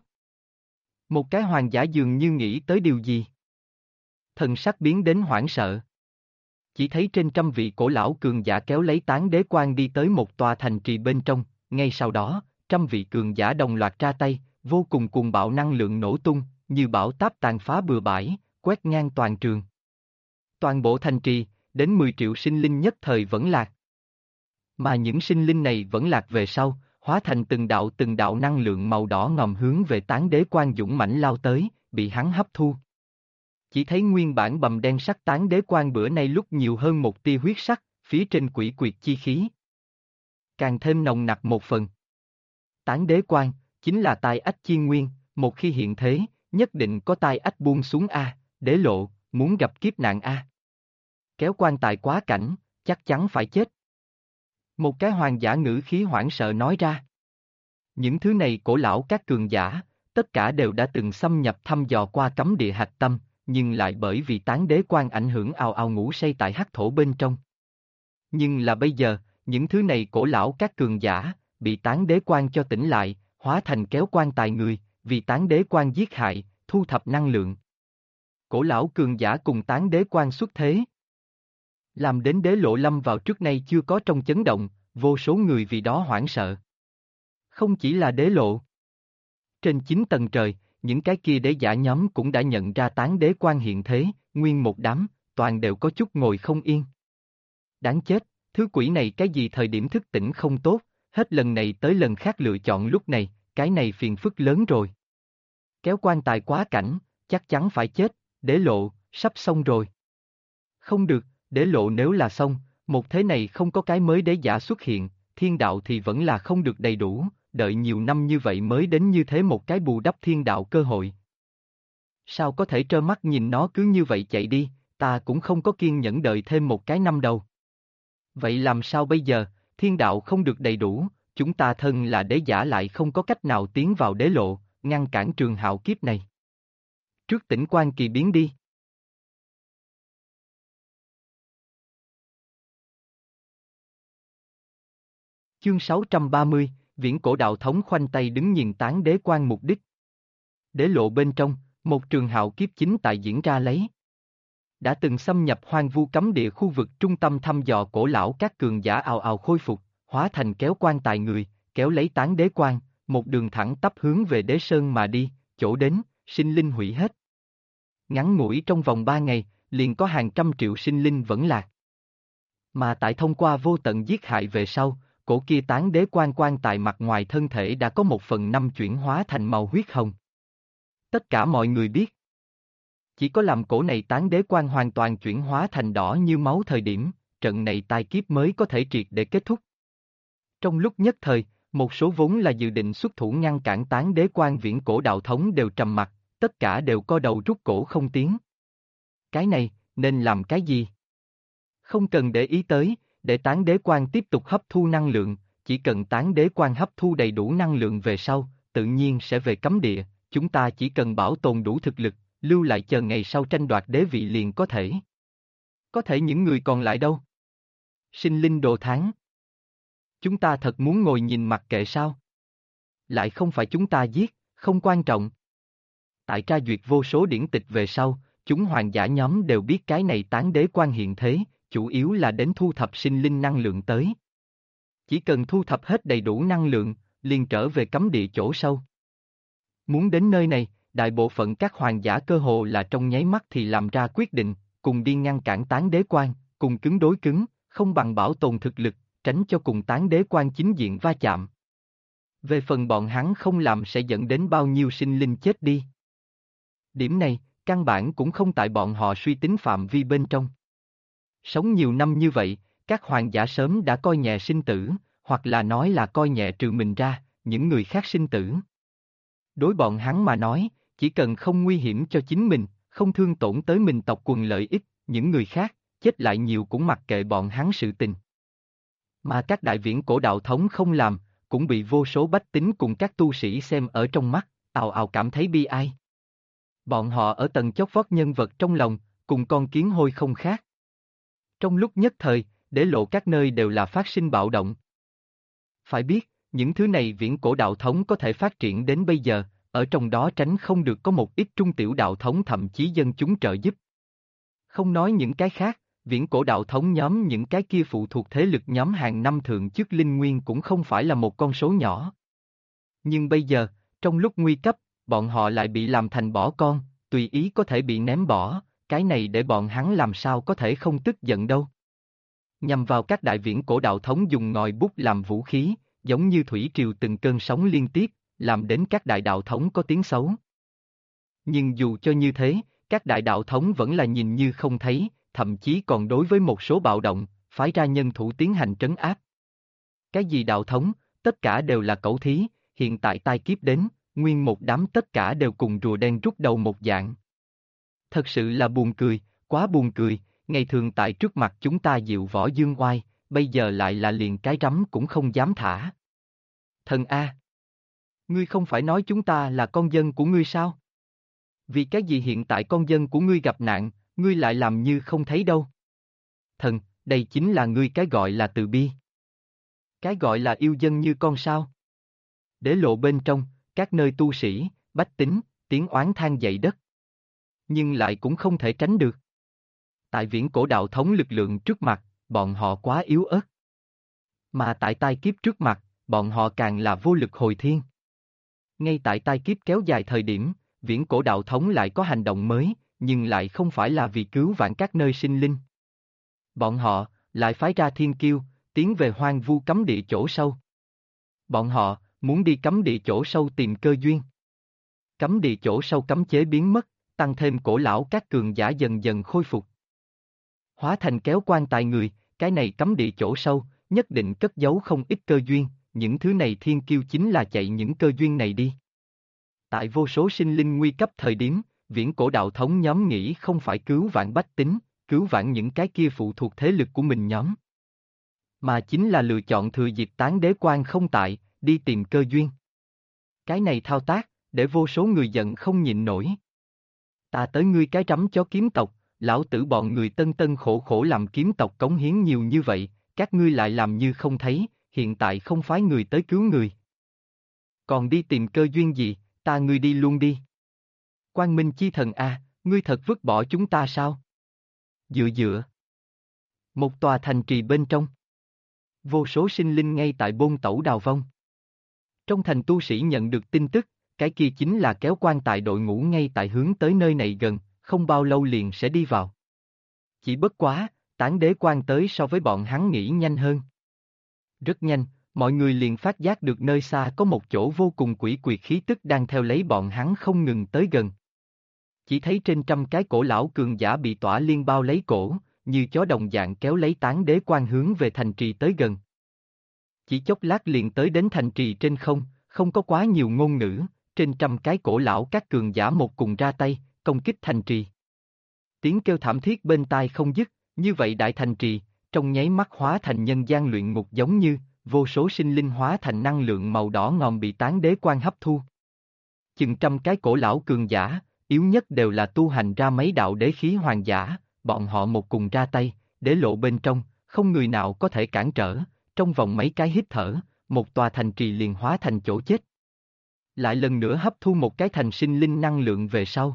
Một cái hoàng giả dường như nghĩ tới điều gì. Thần sắc biến đến hoảng sợ. Chỉ thấy trên trăm vị cổ lão cường giả kéo lấy tán đế quan đi tới một tòa thành trì bên trong, ngay sau đó, trăm vị cường giả đồng loạt ra tay, vô cùng cuồng bạo năng lượng nổ tung, như bão táp tàn phá bừa bãi, quét ngang toàn trường. Toàn bộ thành trì, đến 10 triệu sinh linh nhất thời vẫn lạc. Mà những sinh linh này vẫn lạc về sau, hóa thành từng đạo năng lượng màu đỏ ngòm hướng về tán đế quan dũng mãnh lao tới, bị hắn hấp thu. Chỉ thấy nguyên bản bầm đen sắc tán đế quan bữa nay lúc nhiều hơn một tia huyết sắc, phía trên quỷ quyệt chi khí. Càng thêm nồng nặc một phần. Tán đế quan, chính là tai ách chi nguyên, một khi hiện thế, nhất định có tai ách buông xuống a, đế lộ, muốn gặp kiếp nạn a. Kéo quan tài quá cảnh, chắc chắn phải chết. Một cái hoàng giả ngữ khí hoảng sợ nói ra. Những thứ này cổ lão các cường giả, tất cả đều đã từng xâm nhập thăm dò qua cấm địa hạch tâm, nhưng lại bởi vì tán đế quan ảnh hưởng ào ào ngủ say tại hắc thổ bên trong. Nhưng là bây giờ, những thứ này cổ lão các cường giả, bị tán đế quan cho tỉnh lại, hóa thành kéo quan tài người, vì tán đế quan giết hại, thu thập năng lượng. Cổ lão cường giả cùng tán đế quan xuất thế. Làm đến đế lộ lâm vào trước nay chưa có trong chấn động, vô số người vì đó hoảng sợ. Không chỉ là đế lộ. Trên 9 tầng trời, những cái kia đế giả nhóm cũng đã nhận ra tán đế quan hiện thế, nguyên một đám, toàn đều có chút ngồi không yên. Đáng chết, thứ quỷ này cái gì thời điểm thức tỉnh không tốt, hết lần này tới lần khác lựa chọn lúc này, cái này phiền phức lớn rồi. Kéo quan tài quá cảnh, chắc chắn phải chết, đế lộ, sắp xong rồi. Không được, đế lộ nếu là xong, một thế này không có cái mới đế giả xuất hiện, thiên đạo thì vẫn là không được đầy đủ, đợi nhiều năm như vậy mới đến như thế một cái bù đắp thiên đạo cơ hội. Sao có thể trơ mắt nhìn nó cứ như vậy chạy đi, ta cũng không có kiên nhẫn đợi thêm một cái năm đâu. Vậy làm sao bây giờ, thiên đạo không được đầy đủ, chúng ta thân là đế giả lại không có cách nào tiến vào đế lộ, ngăn cản trường hạo kiếp này. Trước tỉnh quan kỳ biến đi. Chương 630, Viễn Cổ Đạo Thống khoanh tay đứng nhìn tán đế quan mục đích. Đế lộ bên trong, một trường hạo kiếp chính tại diễn ra lấy. Đã từng xâm nhập hoang vu cấm địa khu vực trung tâm thăm dò cổ lão các cường giả ào ào khôi phục, hóa thành kéo quan tài người, kéo lấy tán đế quan, một đường thẳng tắp hướng về đế sơn mà đi, chỗ đến, sinh linh hủy hết. Ngắn ngủi trong vòng 3 ngày, liền có hàng trăm triệu sinh linh vẫn lạc. Mà tại thông qua vô tận giết hại về sau, cổ kia tán đế quan tài mặt ngoài thân thể đã có 1/5 chuyển hóa thành màu huyết hồng. Tất cả mọi người biết. Chỉ có làm cổ này tán đế quan hoàn toàn chuyển hóa thành đỏ như máu thời điểm, trận này tai kiếp mới có thể triệt để kết thúc. Trong lúc nhất thời, một số vốn là dự định xuất thủ ngăn cản tán đế quan viễn cổ đạo thống đều trầm mặc, tất cả đều co đầu rút cổ không tiếng. Cái này, nên làm cái gì? Không cần để ý tới, để tán đế quan tiếp tục hấp thu năng lượng, chỉ cần tán đế quan hấp thu đầy đủ năng lượng về sau, tự nhiên sẽ về cấm địa, chúng ta chỉ cần bảo tồn đủ thực lực, lưu lại chờ ngày sau tranh đoạt đế vị liền có thể. Có thể những người còn lại đâu? Sinh linh đồ tháng. Chúng ta thật muốn ngồi nhìn mặc kệ sao? Lại không phải chúng ta giết, không quan trọng. Tại tra duyệt vô số điển tịch về sau, chúng hoàng giả nhóm đều biết cái này tán đế quan hiện thế, chủ yếu là đến thu thập sinh linh năng lượng tới. Chỉ cần thu thập hết đầy đủ năng lượng, liền trở về cấm địa chỗ sâu. Muốn đến nơi này, đại bộ phận các hoàng giả cơ hồ là trong nháy mắt thì làm ra quyết định, cùng đi ngăn cản tán đế quan, cùng cứng đối cứng, không bằng bảo tồn thực lực, tránh cho cùng tán đế quan chính diện va chạm. Về phần bọn hắn không làm sẽ dẫn đến bao nhiêu sinh linh chết đi. Điểm này, căn bản cũng không tại bọn họ suy tính phạm vi bên trong. Sống nhiều năm như vậy, các hoàng giả sớm đã coi nhẹ sinh tử, hoặc là nói là coi nhẹ trừ mình ra, những người khác sinh tử. Đối bọn hắn mà nói, chỉ cần không nguy hiểm cho chính mình, không thương tổn tới mình tộc quần lợi ích, những người khác, chết lại nhiều cũng mặc kệ bọn hắn sự tình. Mà các đại viễn cổ đạo thống không làm, cũng bị vô số bách tính cùng các tu sĩ xem ở trong mắt, ào ào cảm thấy bi ai. Bọn họ ở tầng chót vót nhân vật trong lòng, cùng con kiến hôi không khác. Trong lúc nhất thời, để lộ các nơi đều là phát sinh bạo động. Phải biết, những thứ này viễn cổ đạo thống có thể phát triển đến bây giờ, ở trong đó tránh không được có một ít trung tiểu đạo thống thậm chí dân chúng trợ giúp. Không nói những cái khác, viễn cổ đạo thống nhóm những cái kia phụ thuộc thế lực nhóm hàng năm thượng chức linh nguyên cũng không phải là một con số nhỏ. Nhưng bây giờ, trong lúc nguy cấp, bọn họ lại bị làm thành bỏ con, tùy ý có thể bị ném bỏ, cái này để bọn hắn làm sao có thể không tức giận đâu. Nhằm vào các đại viễn cổ đạo thống dùng ngòi bút làm vũ khí, giống như thủy triều từng cơn sóng liên tiếp, làm đến các đại đạo thống có tiếng xấu. Nhưng dù cho như thế, các đại đạo thống vẫn là nhìn như không thấy, thậm chí còn đối với một số bạo động, phái ra nhân thủ tiến hành trấn áp. Cái gì đạo thống, tất cả đều là cẩu thí, hiện tại tai kiếp đến, nguyên một đám tất cả đều cùng rùa đen rút đầu một dạng. Thật sự là buồn cười, quá buồn cười, ngày thường tại trước mặt chúng ta diệu võ dương oai, bây giờ lại là liền cái rắm cũng không dám thả. Thần A! Ngươi không phải nói chúng ta là con dân của ngươi sao? Vì cái gì hiện tại con dân của ngươi gặp nạn, ngươi lại làm như không thấy đâu? Thần, đây chính là ngươi cái gọi là từ bi. Cái gọi là yêu dân như con sao. Đế lộ bên trong, các nơi tu sĩ, bách tính, tiếng oán than dậy đất. Nhưng lại cũng không thể tránh được. Tại viễn cổ đạo thống lực lượng trước mặt, bọn họ quá yếu ớt. Mà tại tai kiếp trước mặt, bọn họ càng là vô lực hồi thiên. Ngay tại tai kiếp kéo dài thời điểm, viễn cổ đạo thống lại có hành động mới, nhưng lại không phải là vì cứu vãn các nơi sinh linh. Bọn họ, lại phái ra thiên kiêu, tiến về hoang vu cấm địa chỗ sâu. Bọn họ, muốn đi cấm địa chỗ sâu tìm cơ duyên. Cấm địa chỗ sâu cấm chế biến mất, tăng thêm cổ lão các cường giả dần dần khôi phục. Hóa thành kéo quan tài người, cái này cấm địa chỗ sâu, nhất định cất giấu không ít cơ duyên, những thứ này thiên kiêu chính là chạy những cơ duyên này đi. Tại vô số sinh linh nguy cấp thời điểm, viễn cổ đạo thống nhóm nghĩ không phải cứu vãn bách tính, cứu vãn những cái kia phụ thuộc thế lực của mình nhóm. Mà chính là lựa chọn thừa dịp Tán Đế Quan không tại, đi tìm cơ duyên. Cái này thao tác, để vô số người giận không nhịn nổi. Ta tới ngươi cái rắm chó kiếm tộc, lão tử bọn người tân tân khổ khổ làm kiếm tộc cống hiến nhiều như vậy, các ngươi lại làm như không thấy, hiện tại không phái người tới cứu người. Còn đi tìm cơ duyên gì, ta ngươi đi luôn đi. Quang Minh chi thần a, ngươi thật vứt bỏ chúng ta sao? Dựa. Một tòa thành trì bên trong. Vô số sinh linh ngay tại bôn tẩu đào vong. Trong thành tu sĩ nhận được tin tức, cái kia chính là kéo quan tài đội ngũ ngay tại hướng tới nơi này gần, không bao lâu liền sẽ đi vào. Chỉ bất quá, Tán Đế Quan tới so với bọn hắn nghĩ nhanh hơn. Rất nhanh, mọi người liền phát giác được nơi xa có một chỗ vô cùng quỷ quyệt khí tức đang theo lấy bọn hắn không ngừng tới gần. Chỉ thấy trên trăm cái cổ lão cường giả bị tỏa liên bao lấy cổ, như chó đồng dạng kéo lấy Tán Đế Quan hướng về thành trì tới gần. Chỉ chốc lát liền tới đến thành trì trên không có quá nhiều ngôn ngữ, trên trăm cái cổ lão các cường giả một cùng ra tay, công kích thành trì. Tiếng kêu thảm thiết bên tai không dứt, như vậy đại thành trì, trong nháy mắt hóa thành nhân gian luyện ngục giống như, vô số sinh linh hóa thành năng lượng màu đỏ ngòm bị Tán Đế Quan hấp thu. Chừng trăm cái cổ lão cường giả, yếu nhất đều là tu hành ra mấy đạo đế khí hoàng giả, bọn họ một cùng ra tay, đế lộ bên trong, không người nào có thể cản trở, trong vòng mấy cái hít thở, một tòa thành trì liền hóa thành chỗ chết. Lại lần nữa hấp thu một cái thành sinh linh năng lượng về sau.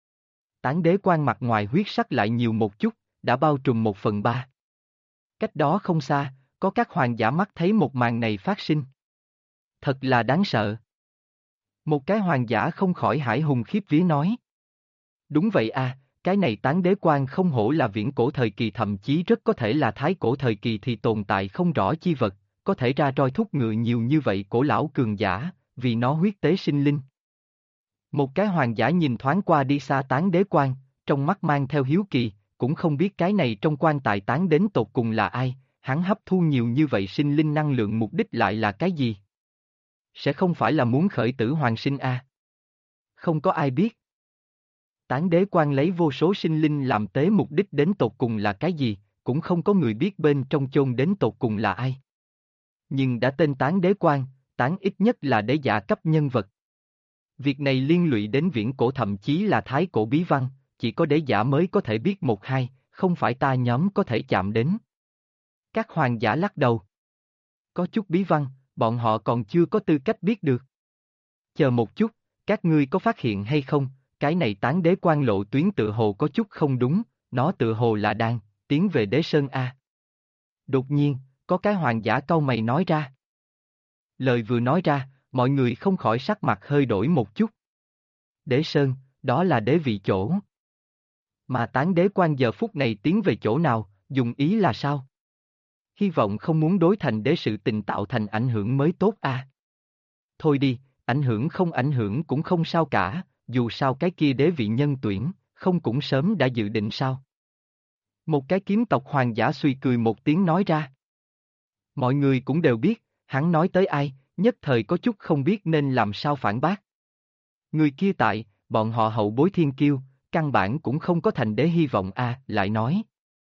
Tán Đế Quan mặt ngoài huyết sắc lại nhiều một chút, đã bao trùm 1/3. Cách đó không xa, có các hoàng giả mắt thấy một màn này phát sinh. Thật là đáng sợ. Một cái hoàng giả không khỏi hãi hùng khiếp vía nói. Đúng vậy à, cái này Tán Đế Quan không hổ là viễn cổ thời kỳ, thậm chí rất có thể là thái cổ thời kỳ thì tồn tại không rõ chi vật, có thể ra roi thúc ngựa nhiều như vậy cổ lão cường giả, vì nó huyết tế sinh linh. Một cái hoàng giả nhìn thoáng qua đi xa Tán Đế Quan, trong mắt mang theo hiếu kỳ, cũng không biết cái này trong quan tài tán đến tột cùng là ai, hắn hấp thu nhiều như vậy sinh linh năng lượng mục đích lại là cái gì? Sẽ không phải là muốn khởi tử hoàng sinh à? Không có ai biết. Tán Đế Quan lấy vô số sinh linh làm tế, mục đích đến tột cùng là cái gì, cũng không có người biết bên trong chôn đến tột cùng là ai. Nhưng đã tên Tán Đế Quan, tán ít nhất là đế giả cấp nhân vật. Việc này liên lụy đến viễn cổ, thậm chí là thái cổ bí văn, chỉ có đế giả mới có thể biết một hai, không phải ta nhóm có thể chạm đến. Các hoàng giả lắc đầu. Có chút bí văn, bọn họ còn chưa có tư cách biết được. Chờ một chút, các ngươi có phát hiện hay không, cái này Tán Đế Quan lộ tuyến tự hồ có chút không đúng, nó tự hồ là đang tiến về Đế Sơn A. Đột nhiên, có cái hoàng giả cau mày nói ra. Lời vừa nói ra, mọi người không khỏi sắc mặt hơi đổi một chút. Đế Sơn, đó là đế vị chỗ. Mà Tán Đế Quan giờ phút này tiến về chỗ nào, dùng ý là sao? Hy vọng không muốn đối thành đế sự tình tạo thành ảnh hưởng mới tốt a. Thôi đi, ảnh hưởng không ảnh hưởng cũng không sao cả, dù sao cái kia đế vị nhân tuyển, không cũng sớm đã dự định sao? Một cái kiếm tộc hoàng giả suy cười một tiếng nói ra. Mọi người cũng đều biết, hắn nói tới ai, nhất thời có chút không biết nên làm sao phản bác. Người kia tại, bọn họ hậu bối thiên kiêu, căn bản cũng không có thành đế hy vọng a, lại nói.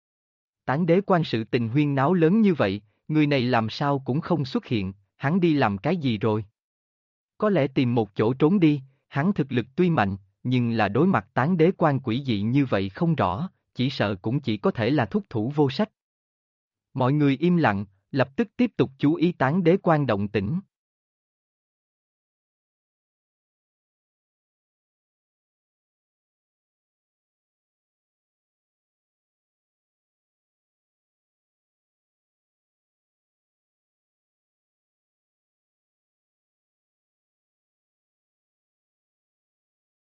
Tán Đế Quan sự tình huyên náo lớn như vậy, người này làm sao cũng không xuất hiện, hắn đi làm cái gì rồi? Có lẽ tìm một chỗ trốn đi, hắn thực lực tuy mạnh, nhưng là đối mặt Tán Đế Quan quỷ dị như vậy không rõ, chỉ sợ cũng chỉ có thể là thúc thủ vô sách. Mọi người im lặng, lập tức tiếp tục chú ý tán đế quan động tĩnh.